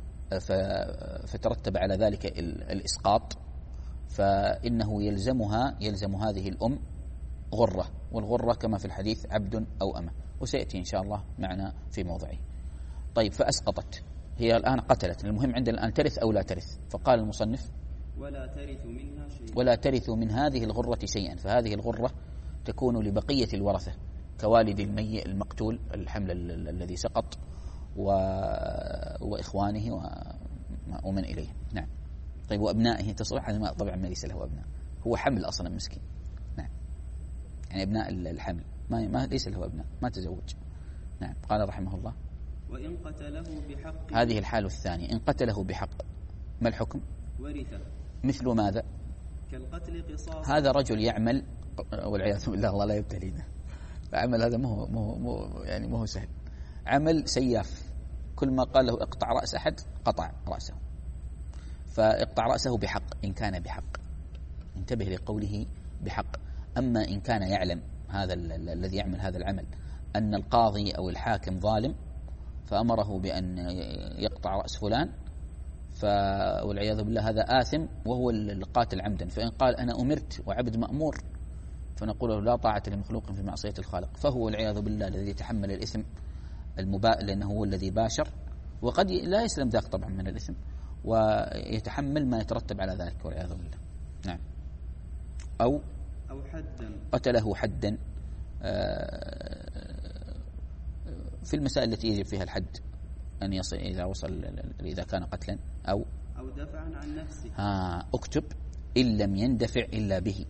فترتب على ذلك الإسقاط، فإنه يلزمها يلزم هذه الأم غرة، والغرة كما في الحديث عبد أو أمة، وسيأتي إن شاء الله معنا في موضعه. طيب، فأسقطت، هي الآن قتلت، المهم عندنا الآن ترث أو لا ترث، فقال المصنف ولا ترث منها شيئا، ولا ترث من هذه الغرة شيئا، فهذه الغرة تكون لبقية الورثة كوالد الميت المقتول الحمل الذي سقط و... وإخوانه و... ومن إليه. نعم. طيب، وأبنائه تصلح؟ هذا طبعا ما ليس له أبناء، هو حمل أصلا مسكين. نعم، يعني أبناء الحمل ما, ما ليس له أبناء، ما تزوج. نعم. قال رحمه الله وإن قتله بحق، هذه الحالة الثانية، إن قتله بحق ما الحكم؟ ورثه. مثل ماذا؟ كالقتل قصاص. هذا رجل يعمل والعياذ بالله، الله لا يبتلينا، العمل هذا مو مو مو يعني مو سهل، عمل سياف، كل ما قال له اقطع رأس أحد قطع رأسه، فاقطع رأسه بحق إن كان بحق، انتبه لقوله بحق. أما إن كان يعلم هذا الذي يعمل هذا العمل أن القاضي أو الحاكم ظالم فأمره بأن يقطع رأس فلان، والعياذ بالله هذا آثم وهو القاتل عمدا، فإن قال أنا أمرت وعبد مأمور فنقول له لا طاعة لمخلوق في معصية الخالق، فهو العياذ بالله الذي يتحمل الإثم المباء لأنه هو الذي باشر، وقد لا يسلم ذاك طبعا من الإثم ويتحمل ما يترتب على ذلك والعياذ بالله. نعم. أو أو حدا، قتله حدا في المسائل التي يجب فيها الحد أن يصل إذا وصل إذا كان قتلا، أو أو دفعا عن نفسه. ها أكتب إن لم يندفع إلا به،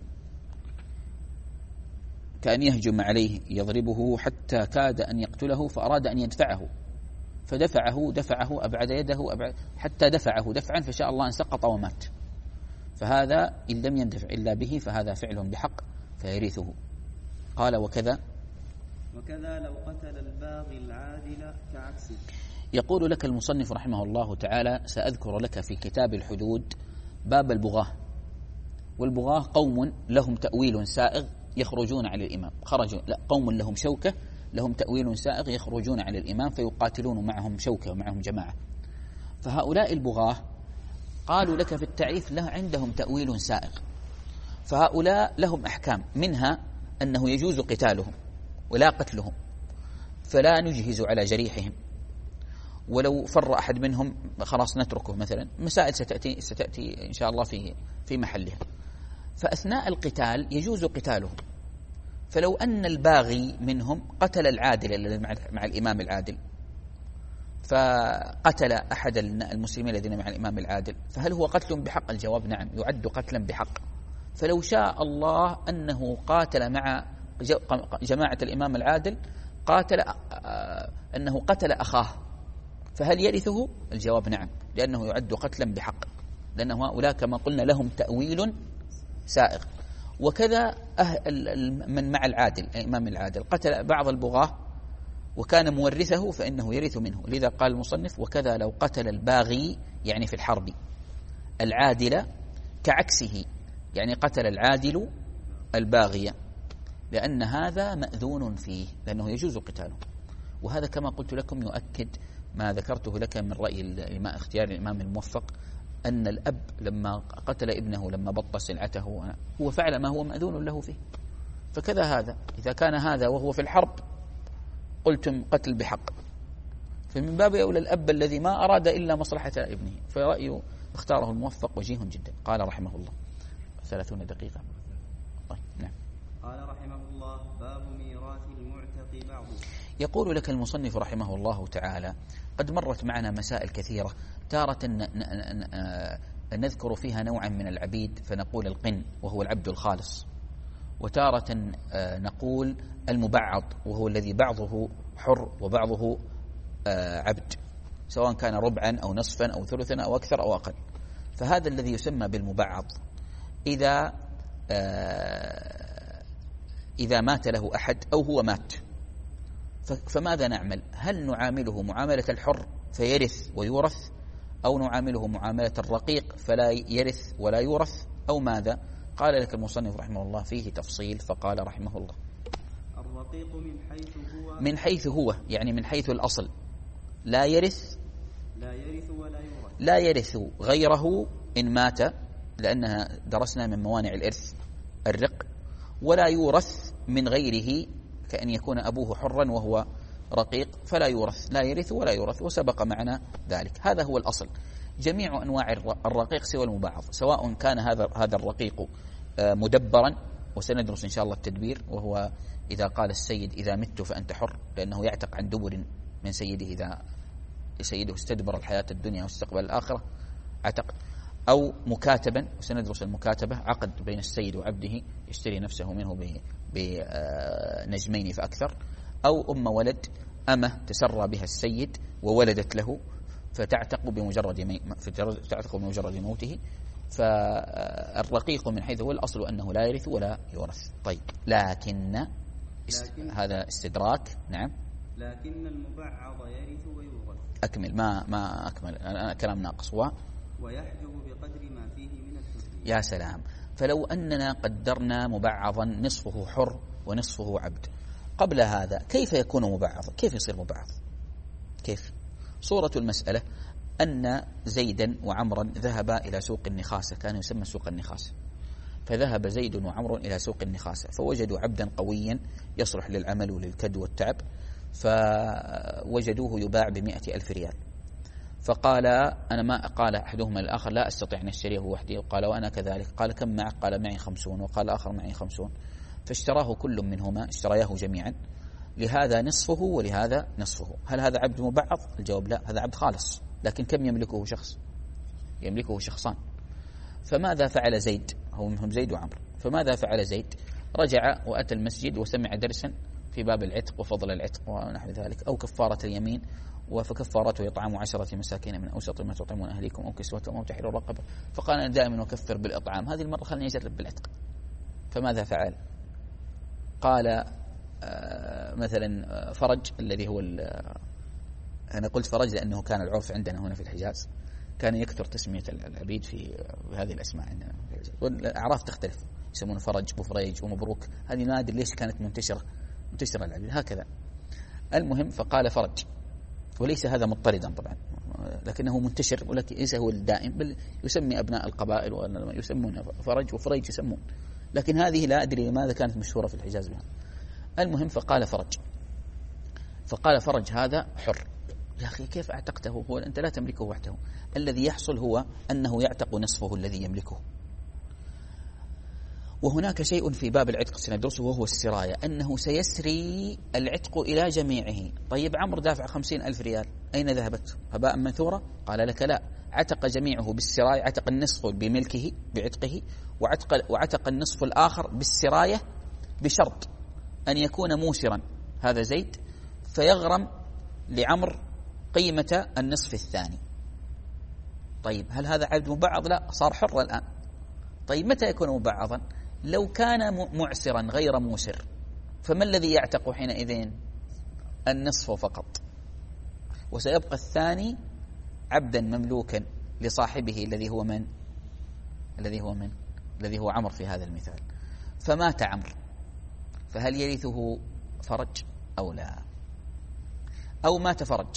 كأن يهجم عليه يضربه حتى كاد أن يقتله فأراد أن يدفعه فدفعه دفعه أبعد يده أبعد حتى دفعه دفعا فشاء الله أن سقط ومات، فهذا إن لم يندفع إلا به فهذا فعل بحق فيرثه. قال وكذا وكذا لو قتل الباغي العادل كعكسه. يقول لك المصنف رحمه الله تعالى سأذكر لك في كتاب الحدود باب البغاة، والبغاة قوم لهم تأويل سائغ يخرجون على الإمام، خرجوا لا قوم لهم شوكة لهم تأويل سائغ يخرجون على الإمام فيقاتلون معهم شوكة ومعهم جماعة، فهؤلاء البغاة قالوا لك في التعريف له عندهم تأويل سائغ، فهؤلاء لهم أحكام، منها أنه يجوز قتالهم ولا قتلهم، فلا نجهز على جريحهم، ولو فر أحد منهم خلاص نتركه مثلا، مسائل ستأتي ستأتي إن شاء الله في في محلها. فأثناء القتال يجوز قتالهم، فلو أن الباغي منهم قتل العادل مع الإمام العادل، فقتل أحد المسلمين الذين مع الإمام العادل، فهل هو قتل بحق؟ الجواب نعم، يعد قتلا بحق. فلو شاء الله أنه قاتل مع جماعة الإمام العادل، قاتل أنه قتل أخاه، فهل يرثه؟ الجواب نعم، لأنه يعد قتلا بحق، لأنه هؤلاء كما قلنا لهم تأويل سائغ. وكذا من مع العادل الإمام العادل قتل بعض البغاة وكان مورثه فإنه يرث منه، لذا قال المصنف وكذا لو قتل الباغي يعني في الحرب العادل كعكسه، يعني قتل العادل الباغية، لأن هذا مأذون فيه لأنه يجوز قتاله. وهذا كما قلت لكم يؤكد ما ذكرته لك من رأي ما اختيار الإمام الموفق، أن الأب لما قتل ابنه لما بط سلعته هو فعل ما هو مأذون له فيه، فكذا هذا إذا كان هذا وهو في الحرب قلتم قتل بحق، فمن باب أولى الأب الذي ما أراد إلا مصلحة ابنه، فرأيه اختاره الموفق وجيه جدا. قال رحمه الله ثلاثون دقيقة. طيب نعم. قال رحمه الله باب ميراث المعتق بعضه. يقول لك المصنف رحمه الله تعالى قد مرت معنا مسائل كثيرة، تارة نذكر فيها نوعا من العبيد فنقول القن وهو العبد الخالص، وتارة نقول المبعض وهو الذي بعضه حر وبعضه عبد، سواء كان ربعا أو نصفا أو ثلثا أو أكثر أو أقل. فهذا الذي يسمى بالمبعض إذا إذا مات له أحد أو هو مات، فماذا نعمل؟ هل نعامله معاملة الحر فيرث ويورث، أو نعامله معاملة الرقيق فلا يرث ولا يورث، أو ماذا؟ قال لك المصنف رحمه الله فيه تفصيل، فقال رحمه الله: الرقيق من حيث هو من حيث هو يعني من حيث الأصل لا يرث لا يرث ولا يورث لا يرث غيره إن مات، لأنها درسنا من موانع الإرث الرق، ولا يورث من غيره كأن يكون أبوه حرا وهو رقيق فلا يورث، لا يرث ولا يورث، وسبق معنا ذلك. هذا هو الأصل. جميع أنواع الرقيق سوى المبعض، سواء كان هذا هذا الرقيق مدبرا، وسندرس إن شاء الله التدبير، وهو إذا قال السيد إذا مت فأنت حر، لأنه يعتق عن دبر من سيده إذا سيده استدبر الحياة الدنيا واستقبل الآخرة عتق، أو مكاتبا، وسندرس المكاتبة عقد بين السيد وعبده يشتري نفسه منه بنجمين فأكثر، أو أم ولد، أمة تسرى بها السيد وولدت له فتعتق بمجرد مي... فتعتق بمجرد موته. فالرقيق من حيث هو الأصل أنه لا يرث ولا يورث. طيب، لكن, است... لكن هذا استدراك. نعم. لكن المبعض يرث ويورث. أكمل. ما ما أكمل، أنا كلام ناقص. و ويحجب بقدر ما فيه من الحرية. يا سلام. فلو أننا قدرنا مبعضا نصفه حر ونصفه عبد، قبل هذا كيف يكون مبعضا؟ كيف يصير مبعض؟ كيف؟ صورة المسألة أن زيدا وعمرا ذهبا إلى سوق النخاسة، كان يسمى سوق النخاسة، فذهب زيد وعمر إلى سوق النخاسة فوجدوا عبدا قويا يصلح للعمل وللكد والتعب، فوجدوه يباع بمئة ألف ريال. فقال أنا ما قال أحدهما الآخر لا أستطيع أن أشتريه وحدي، وقال وأنا كذلك. قال كم معك؟ قال معي خمسون. وقال آخر معي خمسون. فاشتراه كل منهما، اشترياه جميعا، لهذا نصفه ولهذا نصفه. هل هذا عبد مبعض؟ الجواب لا، هذا عبد خالص. لكن كم يملكه شخص؟ يملكه شخصان. فماذا فعل زيد؟ هو منهم زيد وعمر. فماذا فعل زيد؟ رجع وأتى المسجد وسمع درسا في باب العتق وفضل العتق ونحو ذلك، أو كفارة اليمين، وفكفارته إطعام عشرة مساكين من أوسط ما تطعمون أهليكم أو كسوتهم أو تحرير رقبة. فقال أنا دائما أكفر بالإطعام، هذه المرة خلني أجرب بالعتق. فماذا فعل؟ قال آه مثلا فرج الذي هو، أنا قلت فرج لأنه كان العرف عندنا هنا في الحجاز، كان يكثر تسمية العبيد في هذه الأسماء عندنا في الحجاز، والأعراف تختلف، يسمون فرج وفريج ومبروك، هذه نادر ليش كانت منتشرة منتشرة العبيد هكذا. المهم فقال فرج، وليس هذا مضطردا طبعا، لكنه منتشر، ولكن ليس هو الدائم، بل يسمي أبناء القبائل ويسمون فرج وفريج يسمون، لكن هذه لا أدري لماذا كانت مشهورة في الحجاز بها. المهم فقال فرج، فقال فرج هذا حر. يا أخي كيف اعتقته؟ هو أنت لا تملكه وحده، الذي يحصل هو أنه يعتق نصفه الذي يملكه. وهناك شيء في باب العتق سندرسه وهو السراية، أنه سيسري العتق إلى جميعه. طيب عمرو دافع خمسين ألف ريال، أين ذهبت؟ هباء منثورة؟ قال لك لا، عتق جميعه بالسراية، عتق النصف بملكه بعتقه، وعتق, وعتق النصف الآخر بالسراية، بشرط أن يكون موسرا هذا زيد، فيغرم لعمر قيمة النصف الثاني. طيب هل هذا عبد مبعض؟ لا، صار حر الآن. طيب متى يكون مبعضا؟ لو كان معسرا غير موسر، فما الذي يعتق حينئذ؟ النصف فقط، وسيبقى الثاني عبدا مملوكا لصاحبه الذي هو من؟ الذي هو من؟ الذي هو عمر في هذا المثال. فمات عمر، فهل يرثه فرج أو لا؟ أو مات فرج،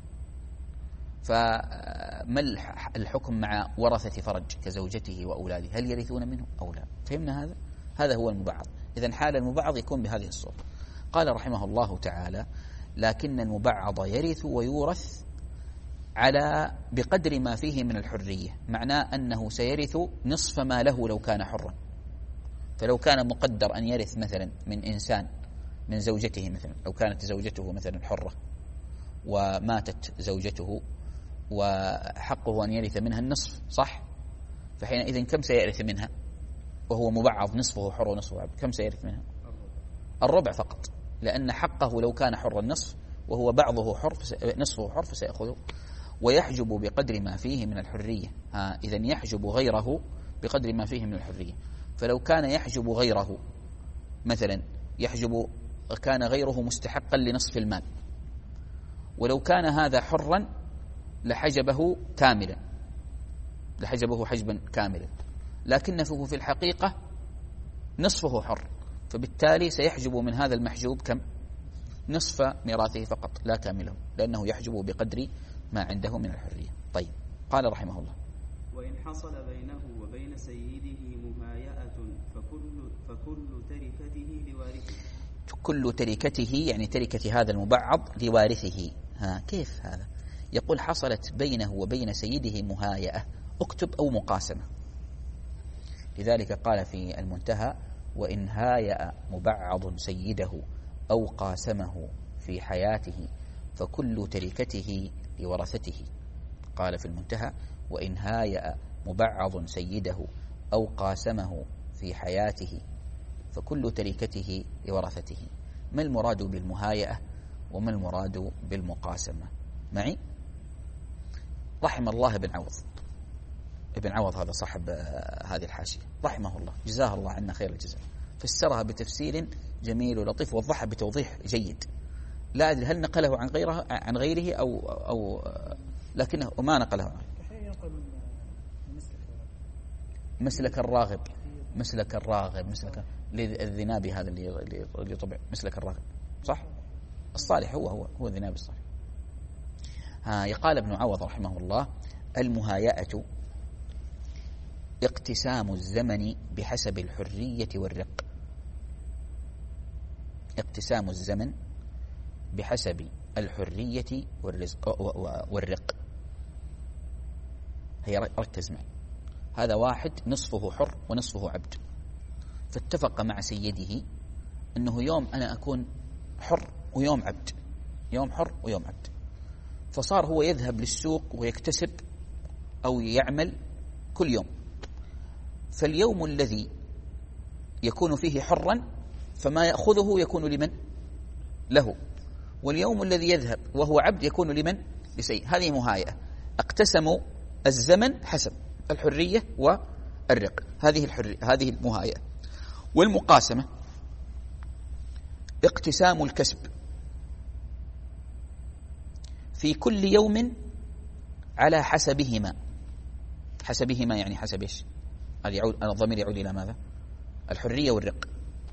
فما الحكم مع ورثة فرج كزوجته وأولاده؟ هل يرثون منه أو لا؟ فهمنا هذا؟ هذا هو المبعض. إذن حال المبعض يكون بهذه الصورة. قال رحمه الله تعالى: لكن المبعض يرث ويورث على بقدر ما فيه من الحرية، معناه أنه سيرث نصف ما له لو كان حرا. فلو كان مقدر أن يرث مثلا من إنسان من زوجته، مثلا لو كانت زوجته مثلا حرة وماتت زوجته وحقه أن يرث منها النصف، صح؟ فحينئذ كم سيرث منها وهو مبعض نصفه حر ونصفه عبد؟ كم سيرث منها؟ الربع فقط، لأن حقه لو كان حر النصف وهو بعضه حر نصفه حر فسيأخذه. ويحجب بقدر ما فيه من الحرية. ها إذن يحجب غيره بقدر ما فيه من الحرية. فلو كان يحجب غيره مثلا، يحجب كان غيره مستحقا لنصف المال، ولو كان هذا حرا لحجبه كاملا، لحجبه حجبا كاملا، لكنه في الحقيقة نصفه حر، فبالتالي سيحجب من هذا المحجوب كم؟ نصف ميراثه فقط لا كامله، لأنه يحجب بقدر ما عنده من الحرية. طيب، قال رحمه الله: وإن حصل بينه وبين سيده مهايأة فكل, فكل تركته لوارثه. كل تركته يعني تركة هذا المبعض لوارثه. ها كيف هذا؟ يقول حصلت بينه وبين سيده مهايأة، اكتب أو مقاسمة. لذلك قال في المنتهى: وإن هايأ مبعض سيده أو قاسمه في حياته فكل تركته لورثته. قال في المنتهى: وإن هايأ مبعض سيده أو قاسمه في حياته فكل تركته لورثته. ما المراد بالمهايئة وما المراد بالمقاسمة؟ معي؟ رحم الله ابن عوض، ابن عوض هذا صاحب هذه الحاشية رحمه الله، جزاه الله عنا خير الجزاء، فسرها بتفسير جميل ولطيف، ووضحها بتوضيح جيد. لا أدري هل نقله عن غيره عن غيره أو أو لكنه ما نقله عنه. مسلك الراغب، مسلك الراغب، مسلك الذنابي هذا اللي اللي طبع مسلك الراغب، صح؟ الصالح هو هو هو الذنابي الصالح. ها يقال ابن عوض رحمه الله: المهايئة اقتسام الزمن بحسب الحرية والرق. اقتسام الزمن بحسب الحرية والرزق والرق. هي ركز معي، هذا واحد نصفه حر ونصفه عبد، فاتفق مع سيده أنه يوم أنا أكون حر ويوم عبد، يوم حر ويوم عبد، فصار هو يذهب للسوق ويكتسب أو يعمل كل يوم، فاليوم الذي يكون فيه حرا فما يأخذه يكون لمن؟ له، واليوم الذي يذهب وهو عبد يكون لمن؟ لسيد. هذه مهايئة، اقتسموا الزمن حسب الحرية والرق، هذه الحرية، هذه المهايئة. والمقاسمة اقتسام الكسب في كل يوم على حسبهما. حسبهما يعني حسب ايش؟ يعود الضمير يعود الى ماذا؟ الحرية والرق.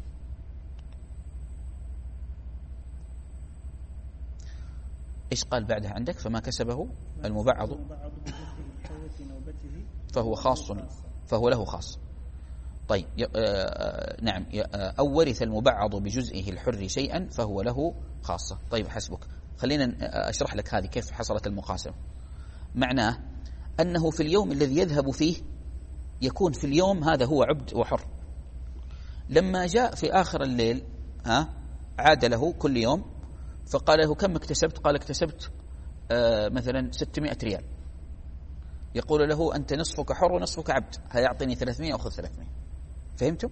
ايش قال بعدها عندك؟ فما كسبه المبعض فهو خاص، فهو له خاص. طيب آه نعم، أو ورث المبعض بجزئه الحر شيئا فهو له خاصة. طيب حسبك، خلينا أشرح لك هذه كيف حصلت المقاسمة. معناه أنه في اليوم الذي يذهب فيه يكون في اليوم هذا هو عبد وحر، لما جاء في آخر الليل ها عاد له كل يوم فقال له: كم اكتسبت؟ قال: اكتسبت آه مثلا ستمائة ريال. يقول له: أنت نصفك حر ونصفك عبد، هيعطيني ثلاثمائة أخذ ثلاثمائة. فهمتم؟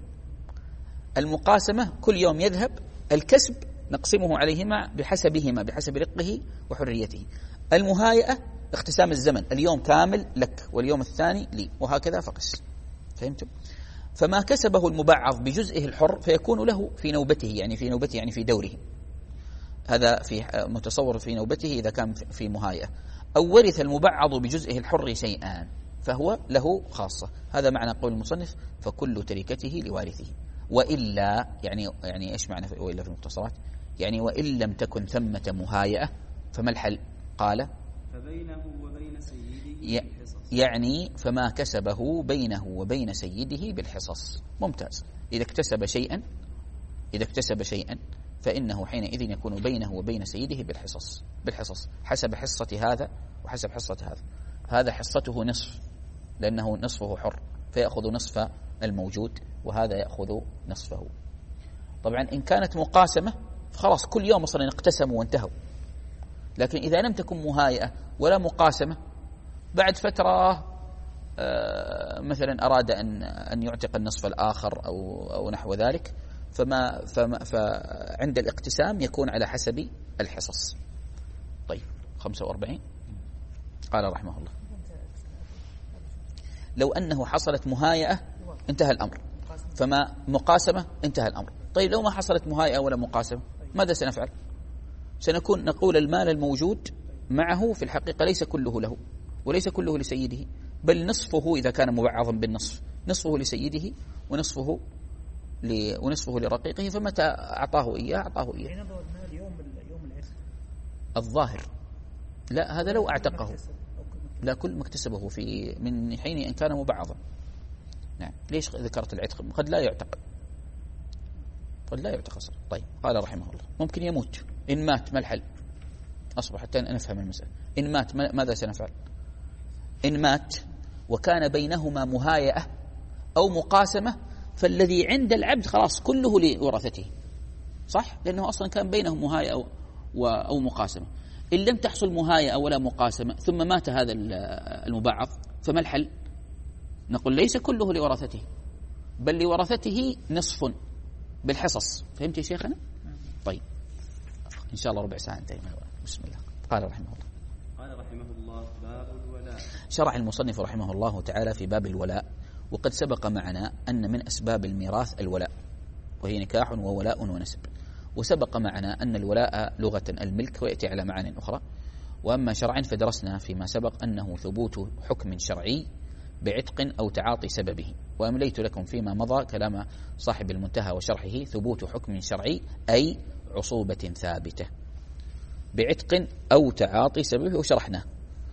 المقاسمة كل يوم يذهب، الكسب نقسمه عليهما بحسبهما بحسب رقه وحريته. المهايئة اقتسام الزمن، اليوم كامل لك واليوم الثاني لي، وهكذا فقس. فهمتم؟ فما كسبه المبعض بجزئه الحر فيكون له في نوبته، يعني في نوبته يعني في دوره، هذا في متصور في نوبته إذا كان في مهايئة. أو ورث المبعض بجزئه الحر شيئا فهو له خاصة. هذا معنى قول المصنف: فكل تركته لوارثه. وإلا يعني يعني إيش معنى وإلا في المختصرات؟ يعني وإن لم تكن ثمة مهايئة فما الحل؟ قال: فبينه وبين سيده بالحصص. يعني فما كسبه بينه وبين سيده بالحصص. ممتاز. إذا اكتسب شيئا إذا اكتسب شيئا فإنه حينئذ يكون بينه وبين سيده بالحصص، بالحصص حسب حصة هذا وحسب حصة هذا. هذا حصته نصف لأنه نصفه حر فيأخذ نصف الموجود، وهذا يأخذ نصفه. طبعا إن كانت مقاسمة فخلاص كل يوم أصلا اقتسموا وانتهوا، لكن إذا لم تكن مهايئة ولا مقاسمة، بعد فترة مثلا أراد أن أن يعتق النصف الآخر أو أو نحو ذلك، فما, فما فعند الاقتسام يكون على حسب الحصص. طيب خمسة وأربعين قال رحمه الله: لو أنه حصلت مهايئة انتهى الأمر، فما مقاسمة انتهى الأمر. طيب لو ما حصلت مهايئة ولا مقاسمة ماذا سنفعل؟ سنكون نقول المال الموجود معه في الحقيقة ليس كله له وليس كله لسيده، بل نصفه إذا كان مبعضا بالنصف، نصفه لسيده ونصفه ل... ونصفه لرقيقه، فمتى أعطاه إياه أعطاه إياه. يوم يوم العتق الظاهر لا، هذا لو أعتقه، لا، كل ما اكتسبه في من حين أن كان مبعضا. نعم. ليش ذكرت العتق؟ قد لا يعتق، قد لا يعتق أصلا. طيب، قال رحمه الله ممكن يموت. إن مات ما الحل؟ أصبح حتى نفهم المسألة. إن مات ماذا سنفعل؟ إن مات وكان بينهما مهايئة أو مقاسمة، فالذي عند العبد خلاص كله لورثته، صح؟ لأنه أصلا كان بينهم مهايئة أو مقاسمة. إن لم تحصل مهايئة ولا مقاسمة ثم مات هذا المبعض، فما الحل؟ نقول ليس كله لورثته، بل لورثته نصف بالحصص. فهمت يا شيخنا؟ طيب، إن شاء الله ربع ساعة انتهينا. بسم الله. قال رحمه الله قال رحمه الله باب الولاء. شرع المصنف رحمه الله تعالى في باب الولاء، وقد سبق معنا أن من أسباب الميراث الولاء، وهي نكاح وولاء ونسب. وسبق معنا أن الولاء لغة الملك، ويأتي على معان أخرى. وأما شرعا فدرسنا فيما سبق أنه ثبوت حكم شرعي بعتق أو تعاطي سببه، وأمليت لكم فيما مضى كلام صاحب المنتهى وشرحه: ثبوت حكم شرعي أي عصوبة ثابتة بعتق أو تعاطي سببه، وشرحناه.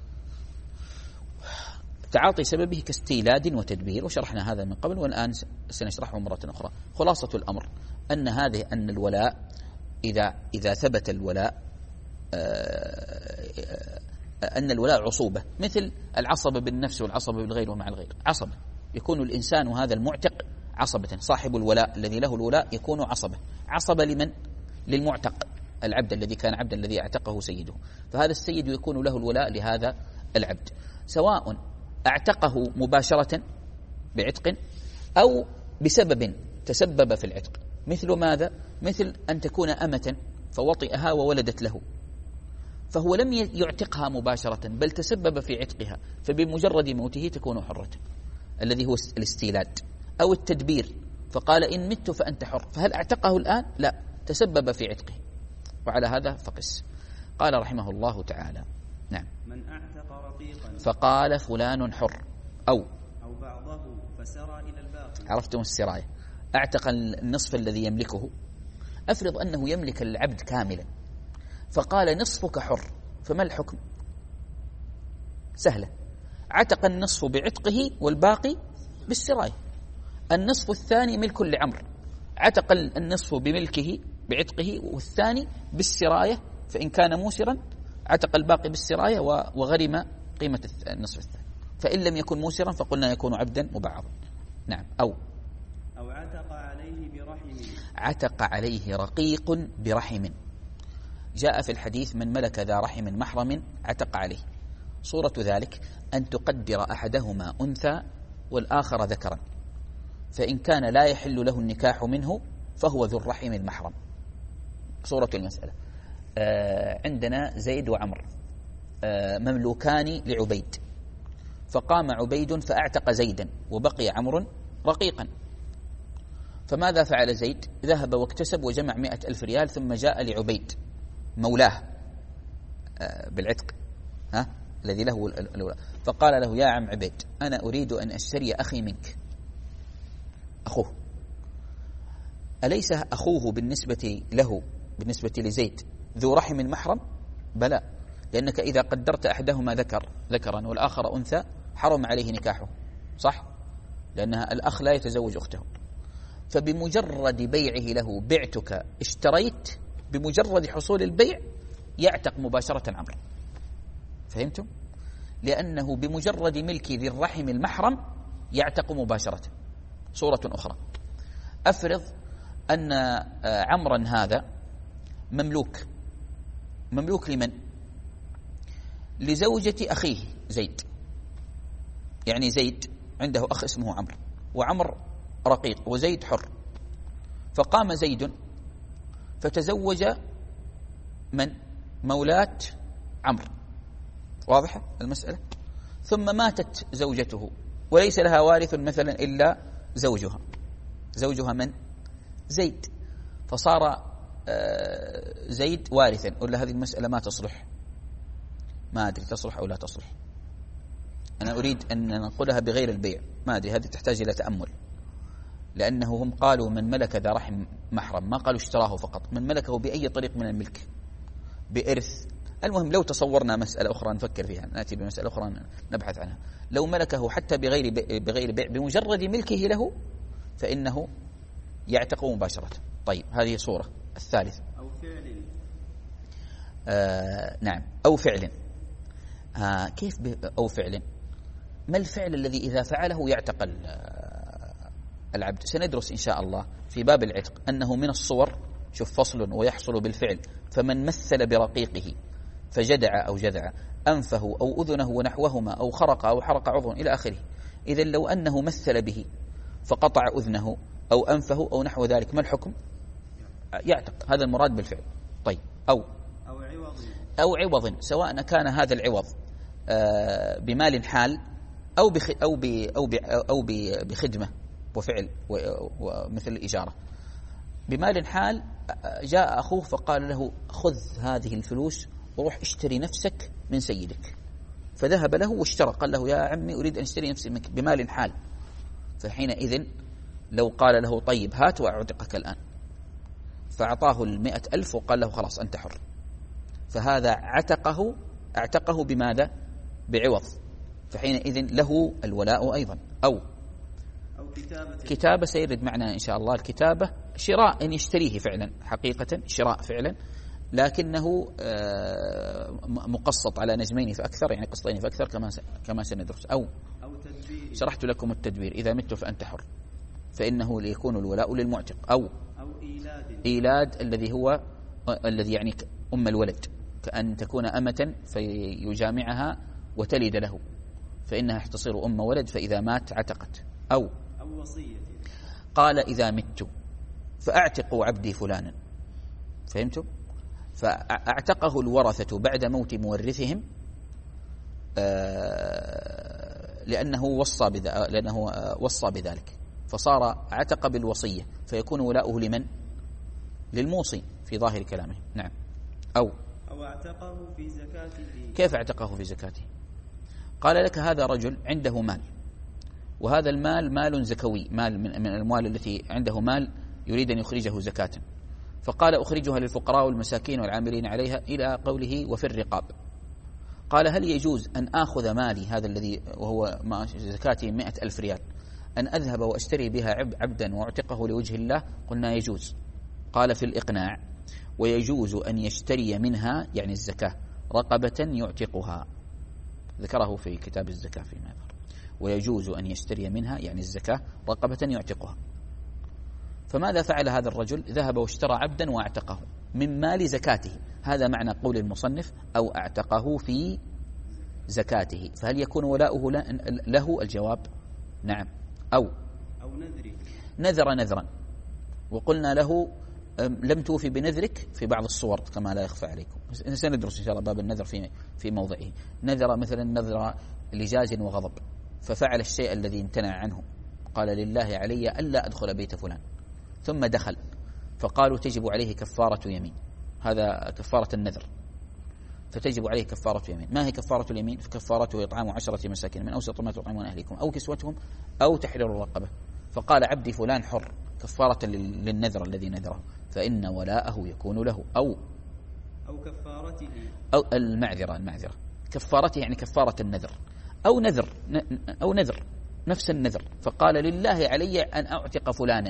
تعاطي سببه كاستيلاد وتدبير، وشرحنا هذا من قبل، والآن سنشرحه مرة أخرى. خلاصة الأمر أن هذه أن الولاء إذا إذا ثبت الولاء أن الولاء عصوبة، مثل العصبة بالنفس والعصبة بالغير ومع الغير. عصبة يكون الإنسان هذا المعتق عصبة، صاحب الولاء الذي له الولاء يكون عصبة. عصبة لمن؟ للمعتق، العبد الذي كان عبدا الذي اعتقه سيده، فهذا السيد يكون له الولاء لهذا العبد، سواء اعتقه مباشرة بعتق أو بسبب تسبب في العتق. مثل ماذا؟ مثل أن تكون أمة فوطئها وولدت له، فهو لم يعتقها مباشرة بل تسبب في عتقها، فبمجرد موته تكون حرة، الذي هو الاستيلاد. أو التدبير، فقال إن مت فأنت حر، فهل اعتقه الآن؟ لا، تسبب في عتقه. وعلى هذا فقس. قال رحمه الله تعالى: نعم. من أعتق رقيقا فقال فلان حر، أو أو بعضه فسرى إلى الباقي. عرفتم السراية؟ اعتق النصف الذي يملكه. أفرض أنه يملك العبد كاملا، فقال نصفك حر، فما الحكم؟ سهلة، عتق النصف بعتقه والباقي بالسراية. النصف الثاني ملك لعمر، عتق النصف بملكه بعتقه، والثاني بالسراية، فإن كان موسرا عتق الباقي بالسراية وغرم قيمة النصف الثاني، فإن لم يكن موسرا فقلنا يكون عبدا مبعضا. نعم. أو أو عتق عليه برحم، عتق عليه رقيق برحم. جاء في الحديث: من ملك ذا رحم محرم عتق عليه. صورة ذلك أن تقدر أحدهما أنثى والآخر ذكرا، فإن كان لا يحل له النكاح منه فهو ذو الرحم المحرم. صورة المسألة: آه عندنا زيد وعمر آه مملوكان لعبيد، فقام عبيد فأعتق زيدا وبقي عمرو رقيقا، فماذا فعل زيد؟ ذهب واكتسب وجمع مئة ألف ريال، ثم جاء لعبيد مولاه آه بالعتق، ها الذي له الولاء، فقال له: يا عم عبيد، أنا أريد أن أشتري أخي منك. أخوه، أليس أخوه بالنسبة له بالنسبة لزيد ذو رحم محرم؟ بلى، لأنك إذا قدرت أحدهما ذكر ذكرا والآخر أنثى حرم عليه نكاحه، صح؟ لأنها الأخ لا يتزوج أخته، فبمجرد بيعه له: بعتك اشتريت، بمجرد حصول البيع يعتق مباشرة عمرو. فهمتم؟ لأنه بمجرد ملك ذي الرحم المحرم يعتق مباشرة. صورة أخرى: أفرض أن عمرا هذا مملوك مملوك لمن؟ لزوجة أخيه زيد، يعني زيد عنده أخ اسمه عمرو، وعمر رقيق وزيد حر، فقام زيد فتزوج من؟ مولاة عمرو. واضحة المسألة؟ ثم ماتت زوجته وليس لها وارث مثلا إلا زوجها. زوجها من؟ زيد، فصار زيد وارثا، ولا هذه المسألة ما تصلح؟ ما أدري تصلح أو لا تصلح. أنا أريد أن ننقلها بغير البيع، ما أدري، هذه تحتاج إلى تأمل، لأنه هم قالوا من ملك ذا رحم محرم، ما قالوا اشتراه فقط، من ملكه بأي طريق من الملك، بإرث. المهم لو تصورنا مسألة أخرى نفكر فيها، نأتي بمسألة أخرى نبحث عنها، لو ملكه حتى بغير بغير بيع بمجرد ملكه له فإنه يعتق مباشرة. طيب هذه صورة. الثالث أو فعل. آه نعم، أو فعل. آه كيف أو فعل؟ ما الفعل الذي إذا فعله يعتق العبد؟ سندرس إن شاء الله في باب العتق أنه من الصور، شوف فصل ويحصل بالفعل، فمن مثل برقيقه فجدع أو جذع أنفه أو أذنه ونحوهما أو خرق أو حرق عضو إلى آخره. إذا لو أنه مثل به فقطع أذنه أو أنفه أو نحو ذلك، ما الحكم؟ يعتق. هذا المراد بالفعل. طيب أو أو عوض أو عوض، سواء كان هذا العوض بمال حال أو بخ أو ب أو ب أو بخدمة وفعل ومثل الإجارة. بمال حال جاء أخوه فقال له خذ هذه الفلوس وروح اشتري نفسك من سيدك، فذهب له واشترى، قال له يا عمي أريد أن اشتري نفسي منك بمال حال، فحينئذ لو قال له طيب هات وأعتقك الآن، فأعطاه المئة ألف وقال له خلاص أنت حر، فهذا عتقه اعتقه بماذا؟ بعوض، فحينئذ له الولاء أيضا. أو أو كتابة كتابة سيرد معنا إن شاء الله. الكتابة شراء، أن يشتريه فعلا حقيقة شراء فعلا، لكنه مقسط على نجمين فأكثر، يعني قسطين فأكثر كما كما سندرس. أو أو تدبير. شرحت لكم التدبير، إذا مت فأنت حر، فإنه ليكون الولاء للمعتق. أو أو إيلاد. إيلاد الذي هو الذي يعني أم الولد، كأن تكون أمة فيجامعها وتلد له، فإنها تصير أم ولد، فإذا مات عتقت. أو أو وصية. قال إذا مت فأعتقوا عبدي فلانا، فهمتم؟ فأعتقه الورثة بعد موت مورثهم لأنه وصى بذلك، لأنه وصى بذلك، فصار عتق بالوصية، فيكون ولاؤه لمن؟ للموصي في ظاهر كلامه. نعم. أو أو اعتقه في زكاته. كيف اعتقه في زكاته؟ قال لك هذا رجل عنده مال، وهذا المال مال زكوي، مال من الأموال التي عنده مال يريد أن يخرجه زكاة، فقال أخرجها للفقراء والمساكين والعاملين عليها إلى قوله وفي الرقاب. قال هل يجوز أن آخذ مالي هذا الذي وهو زكاتي مئة ألف ريال أن أذهب وأشتري بها عبدا وأعتقه لوجه الله؟ قلنا يجوز. قال في الإقناع ويجوز أن يشتري منها يعني الزكاة رقبة يعتقها، ذكره في كتاب الزكاة في نظر، ويجوز أن يشتري منها يعني الزكاة رقبة يعتقها. فماذا فعل هذا الرجل؟ ذهب واشترى عبدا واعتقه من مال زكاته، هذا معنى قول المصنف أو اعتقه في زكاته. فهل يكون ولاؤه له؟ الجواب نعم. أو أو نذري نذر نذرا وقلنا له لم توفي بنذرك في بعض الصور كما لا يخفى عليكم، سندرس إن شاء الله باب النذر في في موضعه. نذر مثلا نذر لجاز وغضب، ففعل الشيء الذي امتنع عنه، قال لله علي ألا أدخل بيت فلان، ثم دخل، فقالوا تجب عليه كفارة يمين، هذا كفارة النذر، فتجب عليه كفارة يمين. ما هي كفارة اليمين؟ فكفارته إطعام عشرة مساكين من أوسط ما تطعمون أهلكم أو كسوتهم أو تحرير رقبة. فقال عبدي فلان حر كفارة للنذر الذي نذره، فإن ولاءه يكون له. أو أو كفارته أو المعذرة المعذرة كفارته يعني كفارة النذر، أو نذر أو نذر نفس النذر، فقال لله علي أن أعتق فلانا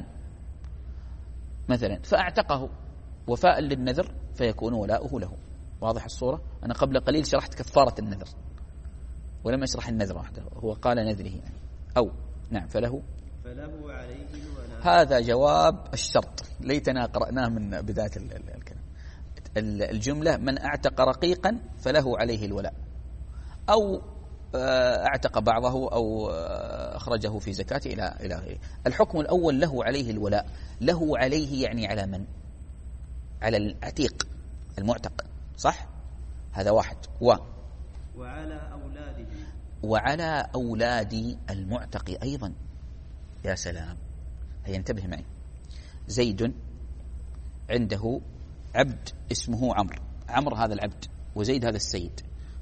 مثلا، فأعتقه وفاء للنذر فيكون ولاؤه له. واضح الصورة؟ أنا قبل قليل شرحت كفارة النذر ولم أشرح النذر وحده، هو قال نذره يعني. أو نعم فله فله عليه الولاء. هذا جواب الشرط، ليتنا قرأناه من بداية الكلام. الجملة من اعتق رقيقا فله عليه الولاء، أو اعتق بعضه أو أخرجه في زكاة إلى إلى غيره. الحكم الأول له عليه الولاء، له عليه يعني على من؟ على العتيق المعتق، صح؟ هذا واحد. و وعلى أولاده وعلى أولاد المعتق أيضا. يا سلام، هيا انتبه معي. زيد عنده عبد اسمه عمرو، عمرو هذا العبد وزيد هذا السيد،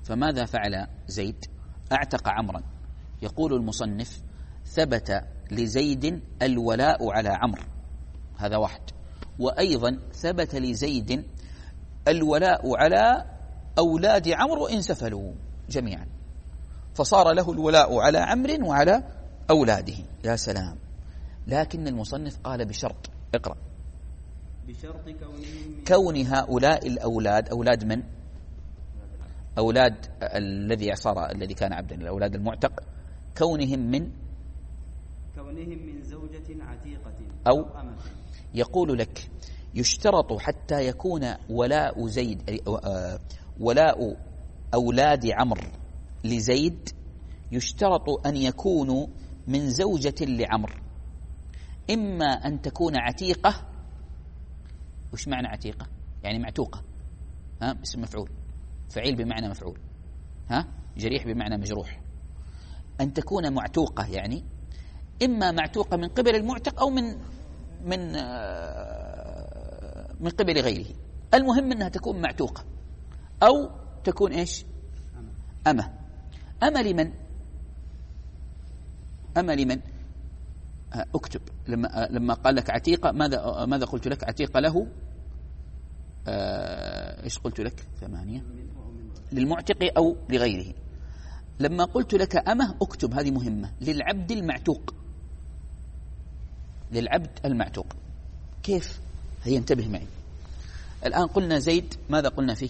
فماذا فعل زيد؟ أعتق عمرا. يقول المصنف ثبت لزيد الولاء على عمرو، هذا واحد، وأيضا ثبت لزيد الولاء على أولاد عمرو إن سفلوا جميعا، فصار له الولاء على عمرو وعلى أولاده. يا سلام. لكن المصنف قال بشرط، اقرأ. بشرط كونهم كون هؤلاء الأولاد أولاد من؟ أولاد الذي صار الذي كان عبدا، الأولاد المعتق، كونهم من كونهم من زوجة عتيقة أو أو أمة. يقول لك يشترط حتى يكون ولاء زيد ولاء أولاد عمرو لزيد، يشترط أن يكونوا من زوجة لعمرو، إما أن تكون عتيقة. وش معنى عتيقة؟ يعني معتوقة، ها، اسم مفعول، فعيل بمعنى مفعول، ها، جريح بمعنى مجروح. أن تكون معتوقة يعني إما معتوقة من قبل المعتق أو من من من قبل غيره، المهم أنها تكون معتوقة أو تكون إيش؟ أمة. أمة لمن؟ أمة لمن؟ اكتب. لما لما قال لك عتيقة ماذا ماذا قلت لك؟ عتيقة له ايش قلت لك؟ ثمانية للمعتق أو لغيره. لما قلت لك أمة اكتب، هذه مهمة، للعبد المعتوق، للعبد المعتوق. كيف؟ هيا انتبه معي. الآن قلنا زيد، ماذا قلنا فيه؟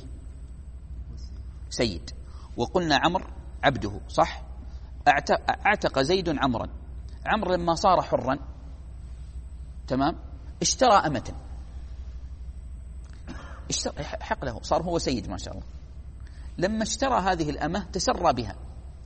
سيد. وقلنا عمرو عبده، صح؟ اعتق زيد عمرا. عمرو لما صار حرا، تمام، اشترى أمة، اشترى حق له، صار هو سيد ما شاء الله. لما اشترى هذه الأمة تسرى بها.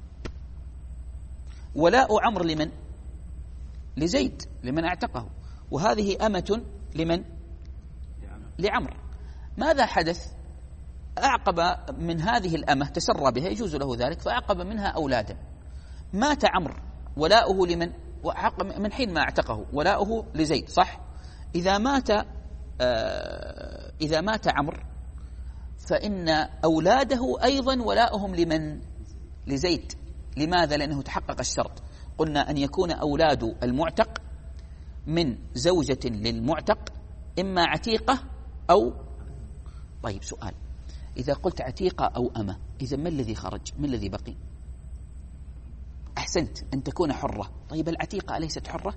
ولاء عمرو لمن؟ لزيد، لمن اعتقه، وهذه أمة لمن؟ لعمرو. ماذا حدث؟ أعقب من هذه الأمة، تسرى بها، يجوز له ذلك، فأعقب منها أولادا. مات عمرو، ولاؤه لمن؟ من حين ما اعتقه ولاؤه لزيد، صح؟ إذا مات آه إذا مات عمرو فإن أولاده أيضا ولاؤهم لمن؟ لزيد. لماذا؟ لأنه تحقق الشرط. قلنا أن يكون أولاد المعتق من زوجة للمعتق، إما عتيقة أو. طيب سؤال، إذا قلت عتيقة أو أمة، إذا ما الذي خرج؟ ما الذي بقي؟ أحسنت، أن تكون حرة. طيب العتيقة أليست حرة؟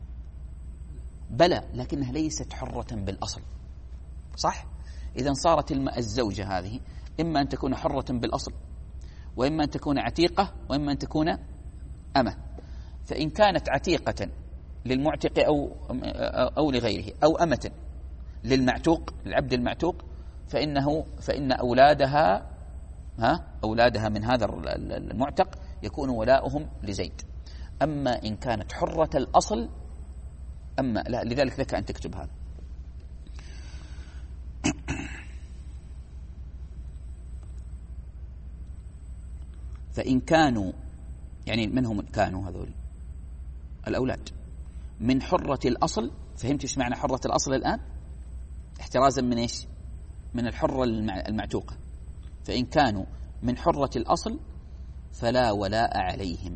بلى، لكنها ليست حرة بالأصل، صح؟ إذا صارت الزوجة هذه إما أن تكون حرة بالأصل، وإما أن تكون عتيقة، وإما أن تكون أمة. فإن كانت عتيقة للمعتق أو أو لغيره، أو أمة للمعتوق، العبد المعتوق، فإنه فإن أولادها ها أولادها من هذا المعتق يكون ولاؤهم لزيد. أما إن كانت حرة الأصل، أما لا، لذلك لك أن تكتب هذا. فإن كانوا، يعني من هم كانوا هذول؟ الأولاد من حرة الأصل. فهمت إيش معنى حرة الأصل الآن؟ احترازا من إيش؟ من الحرة المعتوقة. فإن كانوا من حرة الأصل فلا ولاء عليهم.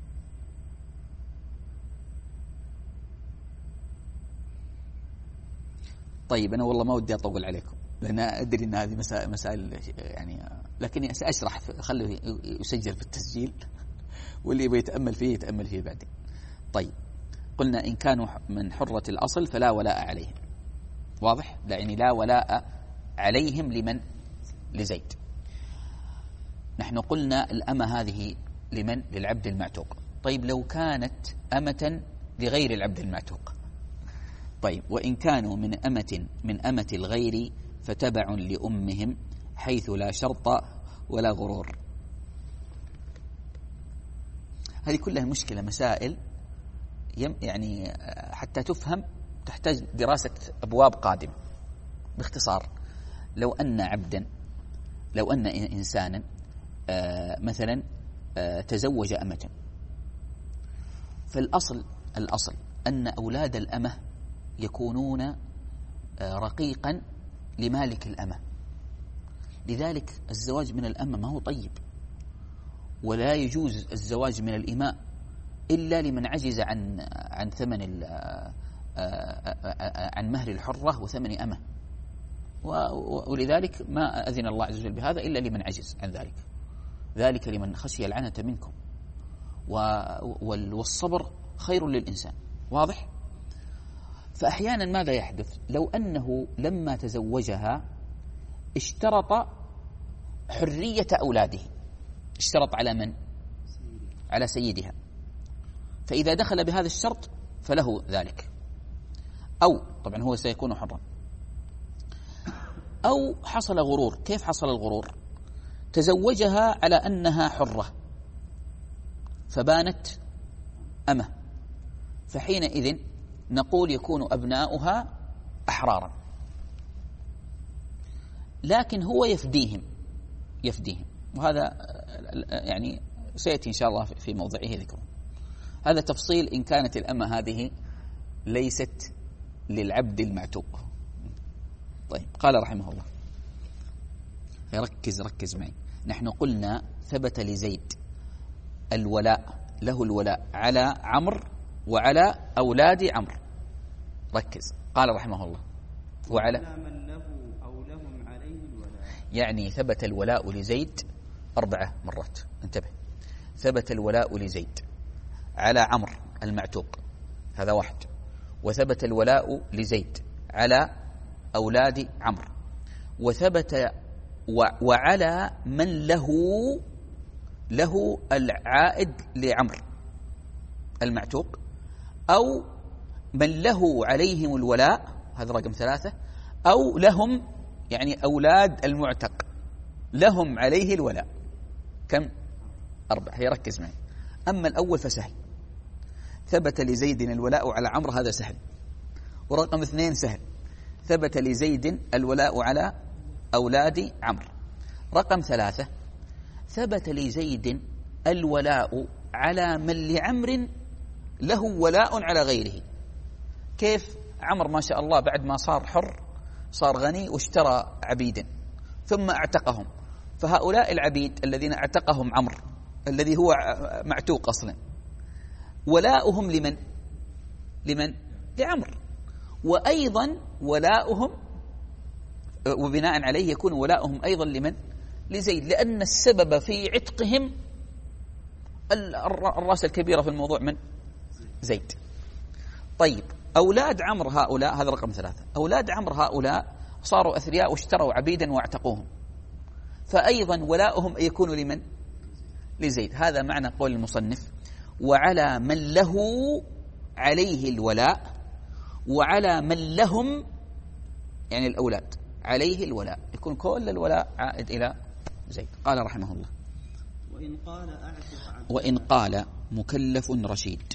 طيب أنا والله ما ودي أطول عليكم، لأن أدري أن هذه مسائل, مسائل يعني، لكني سأشرح، خليه يسجل في التسجيل، واللي يبغى يتأمل فيه يتأمل فيه بعدين. طيب قلنا إن كانوا من حرة الأصل فلا ولاء عليهم، واضح؟ يعني لا ولاء عليهم لمن؟ لزيد. نحن قلنا الأمة هذه لمن؟ للعبد المعتوق. طيب لو كانت أمة لغير العبد المعتوق، طيب وإن كانوا من أمة من أمة الغير فتبع لأمهم حيث لا شرط ولا غرور. هذه كلها مشكلة، مسائل يعني حتى تفهم تحتاج دراسة أبواب قادمة. باختصار، لو أن عبدا لو أن إنسانا مثلا تزوج أمة، فالأصل الأصل أن أولاد الأمة يكونون رقيقا لمالك الأمة، لذلك الزواج من الأمة ما هو طيب، ولا يجوز الزواج من الإماء إلا لمن عجز عن عن ثمن عن مهر الحرة وثمن أمة، ولذلك ما أذن الله عز وجل بهذا إلا لمن عجز عن ذلك، ذلك لمن خشي العنة منكم، والصبر خير للإنسان. واضح؟ فأحيانا ماذا يحدث؟ لو أنه لما تزوجها اشترط حرية أولاده، اشترط على من؟ على سيدها، فإذا دخل بهذا الشرط فله ذلك، أو طبعا هو سيكون حرا، أو حصل غرور. كيف حصل الغرور؟ تزوجها على أنها حرة فبانت أمة، فحينئذ نقول يكون أبناؤها أحرارا، لكن هو يفديهم يفديهم وهذا يعني سيأتي إن شاء الله في موضعه ذكره. هذا تفصيل إن كانت الأمة هذه ليست للعبد المعتوق. طيب، قال رحمه الله، ركز ركز معي، نحن قلنا ثبت لزيد الولاء، له الولاء على عمرو وعلى أولاد عمرو. ركز، قال رحمه الله وعلى من له أو لهم عليه الولاء، يعني ثبت الولاء لزيد أربعة مرات، انتبه، ثبت الولاء لزيد على عمرو المعتوق، هذا واحد، وثبت الولاء لزيد على أولاد عمرو، وثبت وعلى من له له العائد لعمرو المعتوق، أو من له عليهم الولاء، هذا رقم ثلاثة، أو لهم يعني أولاد المعتق لهم عليه الولاء. كم؟ أربعة. هي ركز معي. أما الأول فسهل، ثبت لزيد الولاء على عمرو، هذا سهل. ورقم اثنين سهل، ثبت لزيد الولاء على أولاد عمرو. رقم ثلاثة، ثبت لزيد الولاء على من لعمر له ولاء على غيره. كيف؟ عمر ما شاء الله بعد ما صار حر صار غني واشترى عبيدا ثم اعتقهم، فهؤلاء العبيد الذين اعتقهم عمر الذي هو معتوق أصلا ولاؤهم لمن؟ لمن؟ لعمر. وأيضا ولاؤهم وبناء عليه يكون ولاؤهم أيضا لمن؟ لزيد، لأن السبب في عتقهم الرأس الكبيرة في الموضوع من؟ زيد. طيب، أولاد عمرو هؤلاء، هذا رقم ثلاثة، أولاد عمرو هؤلاء صاروا أثرياء واشتروا عبيدا واعتقوهم، فأيضا ولاؤهم يكون لمن؟ لزيد. هذا معنى قول المصنف وعلى من له عليه الولاء، وعلى من لهم يعني الأولاد عليه الولاء، يكون كل الولاء عائد إلى زيد. قال رحمه الله وإن قال أعتق وإن قال مكلف رشيد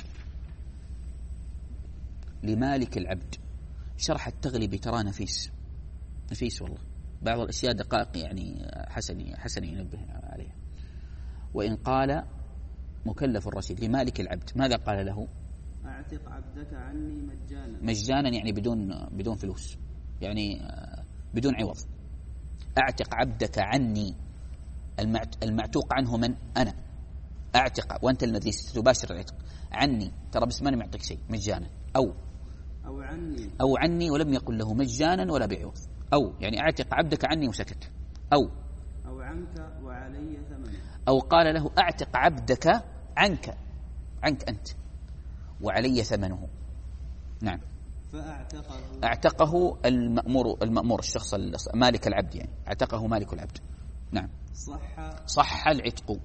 لمالك العبد. شرح التغلبي ترى نفيس نفيس والله، بعض الأشياء دقائق يعني حسن حسن ينبه عليها. وإن قال مكلف رشيد لمالك العبد، ماذا قال له؟ أعتق عبدك عني مجانا. مجانا يعني بدون بدون فلوس، يعني بدون عوض. أعتق عبدك عني، المعتوق عنه من؟ أنا. أعتق وأنت الذي تباشر العتق، عني ترى بس ماني معطيك شيء، مجانا، أو أو عني أو عني ولم يقل له مجانا ولا بعوض، أو يعني أعتق عبدك عني وسكت، أو أو عنك وعلي ثمنه، أو قال له أعتق عبدك عنك عنك أنت وعلي ثمنه. نعم. فأعتقه أعتقه المأمور المأمور الشخص مالك العبد، يعني أعتقه مالك العبد. نعم. صح صح العتق.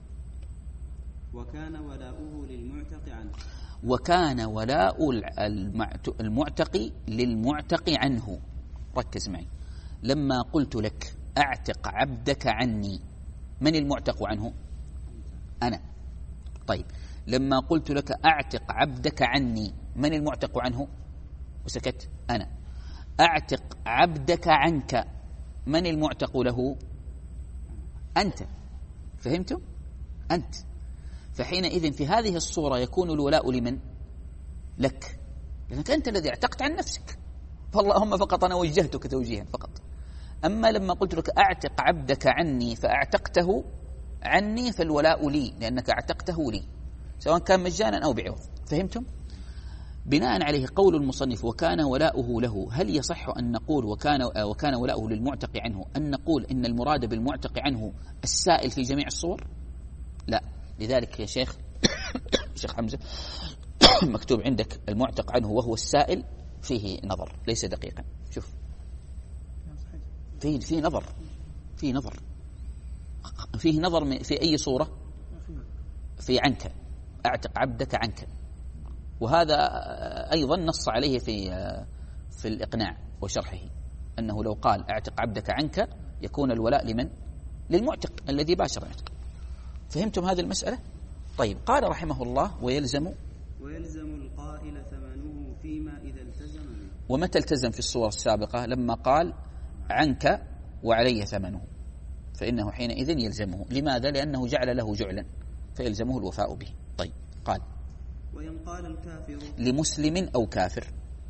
وكان ولاؤه للمعتق عنه وكان ولاء المعتق للمعتق عنه. ركز معي، لما قلت لك أعتق عبدك عني، من المعتق عنه؟ أنا. طيب، لما قلت لك أعتق عبدك عني، من المعتق عنه؟ وسكت، أنا. أعتق عبدك عنك، من المعتق له؟ أنت. فهمتم؟ أنت. فحينئذ في هذه الصورة يكون الولاء لمن؟ لك، لأنك أنت الذي اعتقت عن نفسك، فاللهم فقط أنا وجهتك توجيها فقط. أما لما قلت لك أعتق عبدك عني فأعتقته عني فالولاء لي، لأنك أعتقته لي سواء كان مجانا أو بعوض. فهمتم؟ بناء عليه قول المصنف وكان ولاؤه له، هل يصح أن نقول وكان وكان ولاؤه للمعتق عنه، أن نقول إن المراد بالمعتق عنه السائل في جميع الصور؟ لا. لذلك يا شيخ شيخ حمزة مكتوب عندك المعتق عنه وهو السائل فيه نظر ليس دقيقا. شوف فيه في نظر فيه نظر فيه نظر في أي صورة؟ في عنك، أعتق عبدك عنك، وهذا أيضا نص عليه في في الإقناع وشرحه أنه لو قال أعتق عبدك عنك يكون الولاء لمن؟ للمعتق الذي باشر العتق. فهمتم هذه المسألة؟ طيب قال رحمه الله ويلزم ويلزم القائل ثمنه فيما إذا التزم. ومتى التزم في الصورة السابقة؟ لما قال عنك وعلي ثمنه، فإنه حينئذ يلزمه. لماذا؟ لأنه جعل له جعلا فيلزمه الوفاء به. طيب قال وإن قال الكافر لمسلم أو كافر،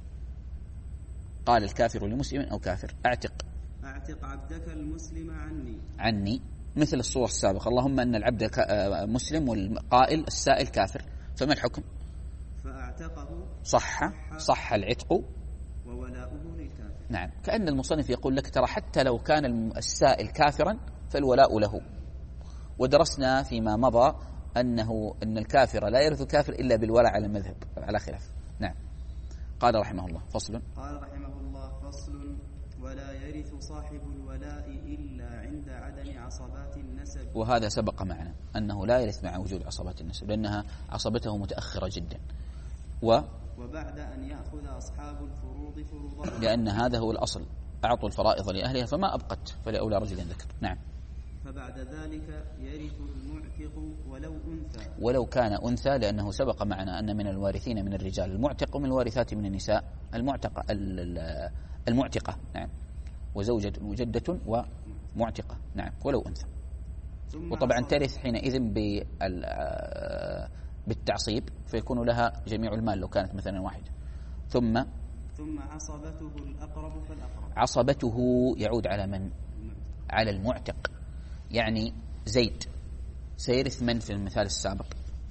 قال الكافر لمسلم أو كافر أعتق أعتق عبدك المسلم عني عني مثل الصورة السابقة، اللهم أن العبد مسلم والقائل السائل كافر، فما الحكم؟ فأعتقه صح صح العتق وولاؤه للكافر. نعم، كأن المصنف يقول لك ترى حتى لو كان السائل كافرا فالولاء له. ودرسنا فيما مضى أنه أن الكافر لا يرث الكافر إلا بالولاء على المذهب على خلاف. نعم. قال رحمه الله فصل قال رحمه الله فصل ولا يرث صاحب الولاء إلا عند عدم عصبات النسب. وهذا سبق معنا أنه لا يرث مع وجود عصبات النسب لأنها عصبته متأخرة جدا، و وبعد أن يأخذ أصحاب الفروض فروضها، لأن هذا هو الأصل، أعطوا الفرائض لأهلها فما أبقت فلأولى رجل ذكر. نعم. فبعد ذلك يرث المعتق ولو أنثى ولو كان أنثى، لأنه سبق معنا أن من الوارثين من الرجال المعتق ومن الوارثات من النساء المعتقة المعتقة. نعم. وزوجة وجدة ومعتقة. نعم. ولو أنثى. وطبعا ترث حينئذ بالتعصيب فيكون لها جميع المال لو كانت مثلا واحدة. ثم ثم عصبته الأقرب فالأقرب. عصبته يعود على من؟ على المعتق. يعني زيد سيرث من في المثال السابق؟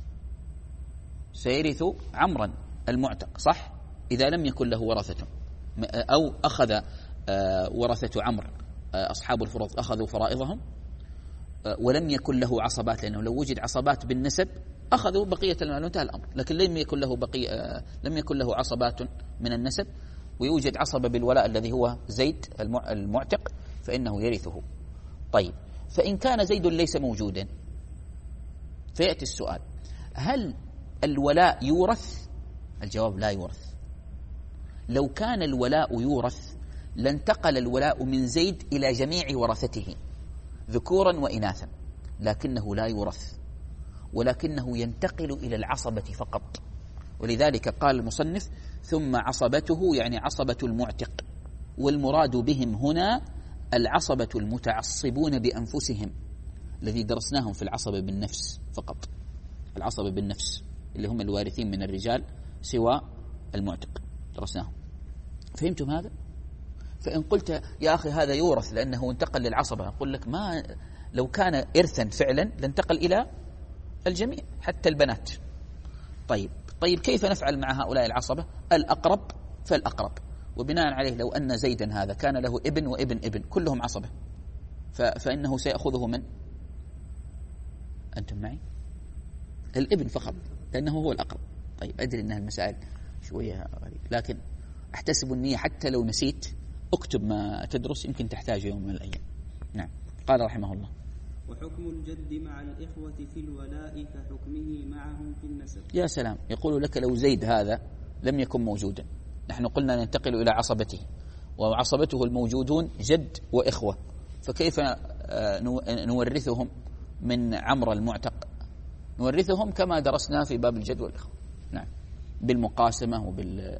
سيرث عمرا المعتق، صح؟ إذا لم يكن له ورثة، أو أخذ ورثة عمر أصحاب الفروض أخذوا فرائضهم ولم يكن له عصبات، لأنه لو وجد عصبات بالنسب أخذوا بقية المال وانتهى الأمر، لكن لم يكن له بقية لم يكن له عصبات من النسب ويوجد عصبة بالولاء الذي هو زيد المعتق فإنه يرثه. طيب فإن كان زيد ليس موجودا فيأتي السؤال هل الولاء يورث؟ الجواب لا يورث. لو كان الولاء يورث لانتقل الولاء من زيد إلى جميع ورثته ذكورا وإناثا، لكنه لا يورث، ولكنه ينتقل إلى العصبة فقط. ولذلك قال المصنف ثم عصبته، يعني عصبة المعتق، والمراد بهم هنا العصبة المتعصبون بأنفسهم الذي درسناهم في العصبة بالنفس فقط، العصبة بالنفس اللي هم الوارثين من الرجال سوى المعتق درسناهم. فهمتم هذا؟ فإن قلت يا أخي هذا يورث لأنه انتقل للعصبة، أقول لك ما لو كان إرثا فعلا لانتقل إلى الجميع حتى البنات. طيب طيب كيف نفعل مع هؤلاء العصبة؟ الأقرب فالأقرب. وبناء عليه لو أن زيدا هذا كان له ابن وابن ابن كلهم عصبة، فإنه سيأخذه من؟ أنتم معي؟ الابن فقط لأنه هو الأقرب. طيب أدري أنها المسائل شوية غريبة، لكن أحتسب النية حتى لو نسيت اكتب ما تدرس يمكن تحتاج يوم من الأيام. نعم. قال رحمه الله وحكم الجد مع الإخوة في الولاء كحكمه معهم في النسب. يا سلام، يقول لك لو زيد هذا لم يكن موجودا، نحن قلنا ننتقل إلى عصبته، وعصبته الموجودون جد وإخوة، فكيف نورثهم من عمر المعتق؟ نورثهم كما درسنا في باب الجد والإخوة. نعم. بالمقاسمة وبال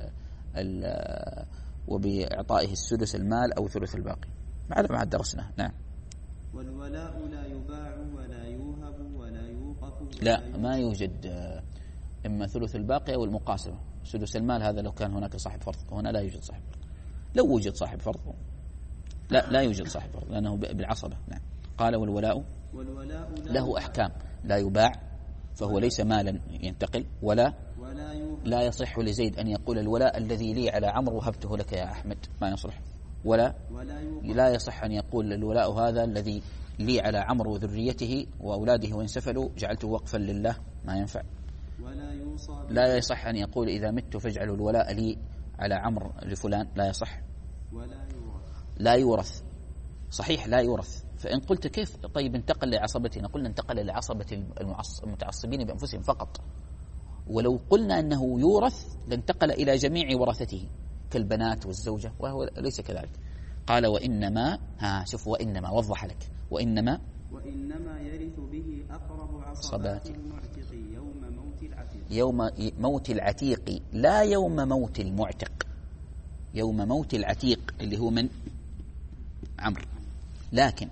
وبإعطائه السدس المال أو ثلث الباقي على ما درسناه. نعم. والولاء لا يباع ولا يوهب ولا يوقف. لا، ما يوجد إما ثلث الباقي أو المقاسمة. سدس المال هذا لو كان هناك صاحب فرض، هنا لا يوجد صاحب فرض. لو وجد صاحب فرض لا لا يوجد صاحب فرض لأنه بالعصبة. نعم. قال والولاء والولاء له أحكام لا يباع فهو ليس مالا ينتقل ولا ولا لا يصح لزيد أن يقول الولاء الذي لي على عمرو وهبته لك يا أحمد، ما يصلح. ولا ولا لا يصح أن يقول الولاء هذا الذي لي على عمرو وذريته وأولاده وإن سفلوا جعلته وقفا لله، ما ينفع. ولا يوصى لا يصح أن يقول إذا مت فاجعلوا الولاء لي على عمرو لفلان، لا يصح. ولا يورث لا يورث، صحيح لا يورث. فإن قلت كيف طيب انتقل لعصبتنا، قلنا انتقل لعصبة المتعصبين بأنفسهم فقط، ولو قلنا أنه يورث لانتقل إلى جميع ورثته كالبنات والزوجة، وهو ليس كذلك. قال وإنما، ها شوف وإنما وضح لك، وإنما وإنما يرث به أقرب عصبات المعتق يوم موت العتيق. يوم موت العتيق لا يوم موت المعتق، يوم موت العتيق اللي هو من عمرو. لكن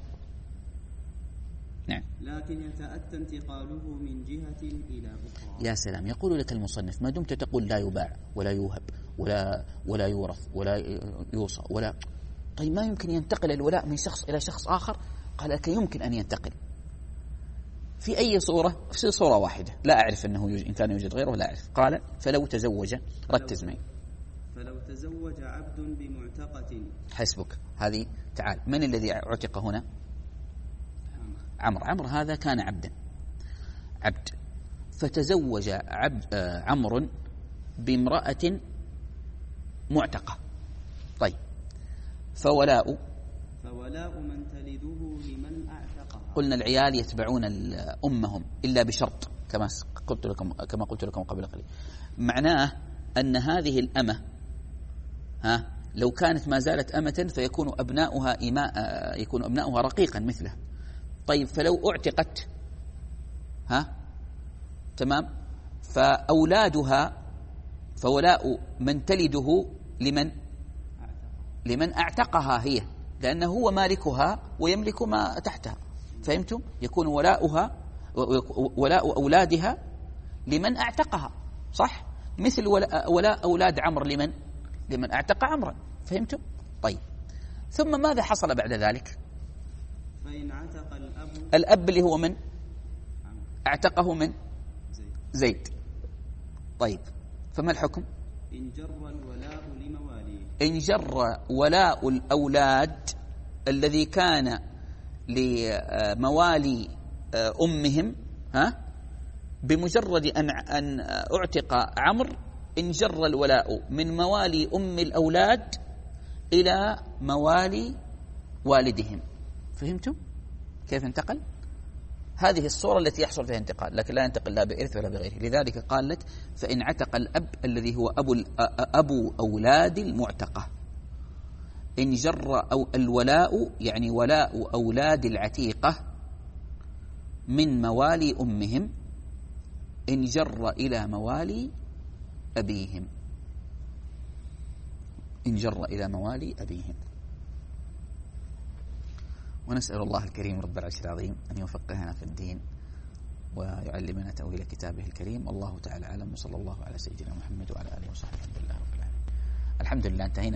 نعم لكن يتأتى انتقاله من جهة إلى أخرى. يا سلام. يقول لك المصنف ما دمت تقول لا يباع ولا يوهب ولا ولا يورث ولا يوصى ولا، طيب ما يمكن ينتقل الولاء من شخص إلى شخص آخر؟ قال لك يمكن أن ينتقل. في أي صورة؟ في صورة واحدة، لا أعرف أنه إن كان يوجد غيره لا أعرف. قال فلو تزوج، ركز معي، فلو تزوج عبد بمعتقة. حسبك هذه. تعال، من الذي اعتق هنا؟ عمرو. عمرو هذا كان عبدا، عبد، فتزوج عبد عمرو بامرأة معتقة. طيب فولاء فولاء من تلده لمن أعتقها. قلنا العيال يتبعون أمهم إلا بشرط، كما قلت لكم كما قلت لكم قبل قليل. معناه أن هذه الأمة ها لو كانت ما زالت أمة فيكون أبناؤها إماء، يكون أبناؤها رقيقا مثله. طيب فلو اعتقت ها تمام، فأولادها فولاء من تلده لمن لمن اعتقها هي، لأنه هو مالكها ويملك ما تحتها. فهمتم؟ يكون ولاؤها ولاء أولادها لمن اعتقها، صح؟ مثل ولاء أولاد عمرو لمن لمن اعتق عمرا. فهمتم؟ طيب ثم ماذا حصل بعد ذلك؟ فإن اعتق الأب الأب اللي هو من اعتقه من زيد. زيد. طيب فما الحكم؟ إن جر الولاء لمواليه، إن جر ولاء الأولاد الذي كان لموالي أمهم ها بمجرد أن أن اعتق عمرو، إن جر الولاء من موالي أم الأولاد إلى موالي والدهم. فهمتم كيف انتقل؟ هذه الصورة التي يحصل فيها انتقال، لكن لا ينتقل لا بإرث ولا بغيره. لذلك قالت فإن عتق الأب الذي هو أبو, أبو أولاد المعتقة، إن جر أو الولاء يعني ولاء أولاد العتيقة من موالي أمهم، إن جر إلى موالي أبيهم، إن جر إلى موالي أبيهم. ونسأل الله الكريم رب العرش العظيم أن يفقهنا في الدين ويعلمنا تأويل كتابه الكريم. والله تعالى أعلم، وصلى الله على سيدنا محمد وعلى آله وصحبه. الحمد لله رب العالمين. الحمد لله انتهينا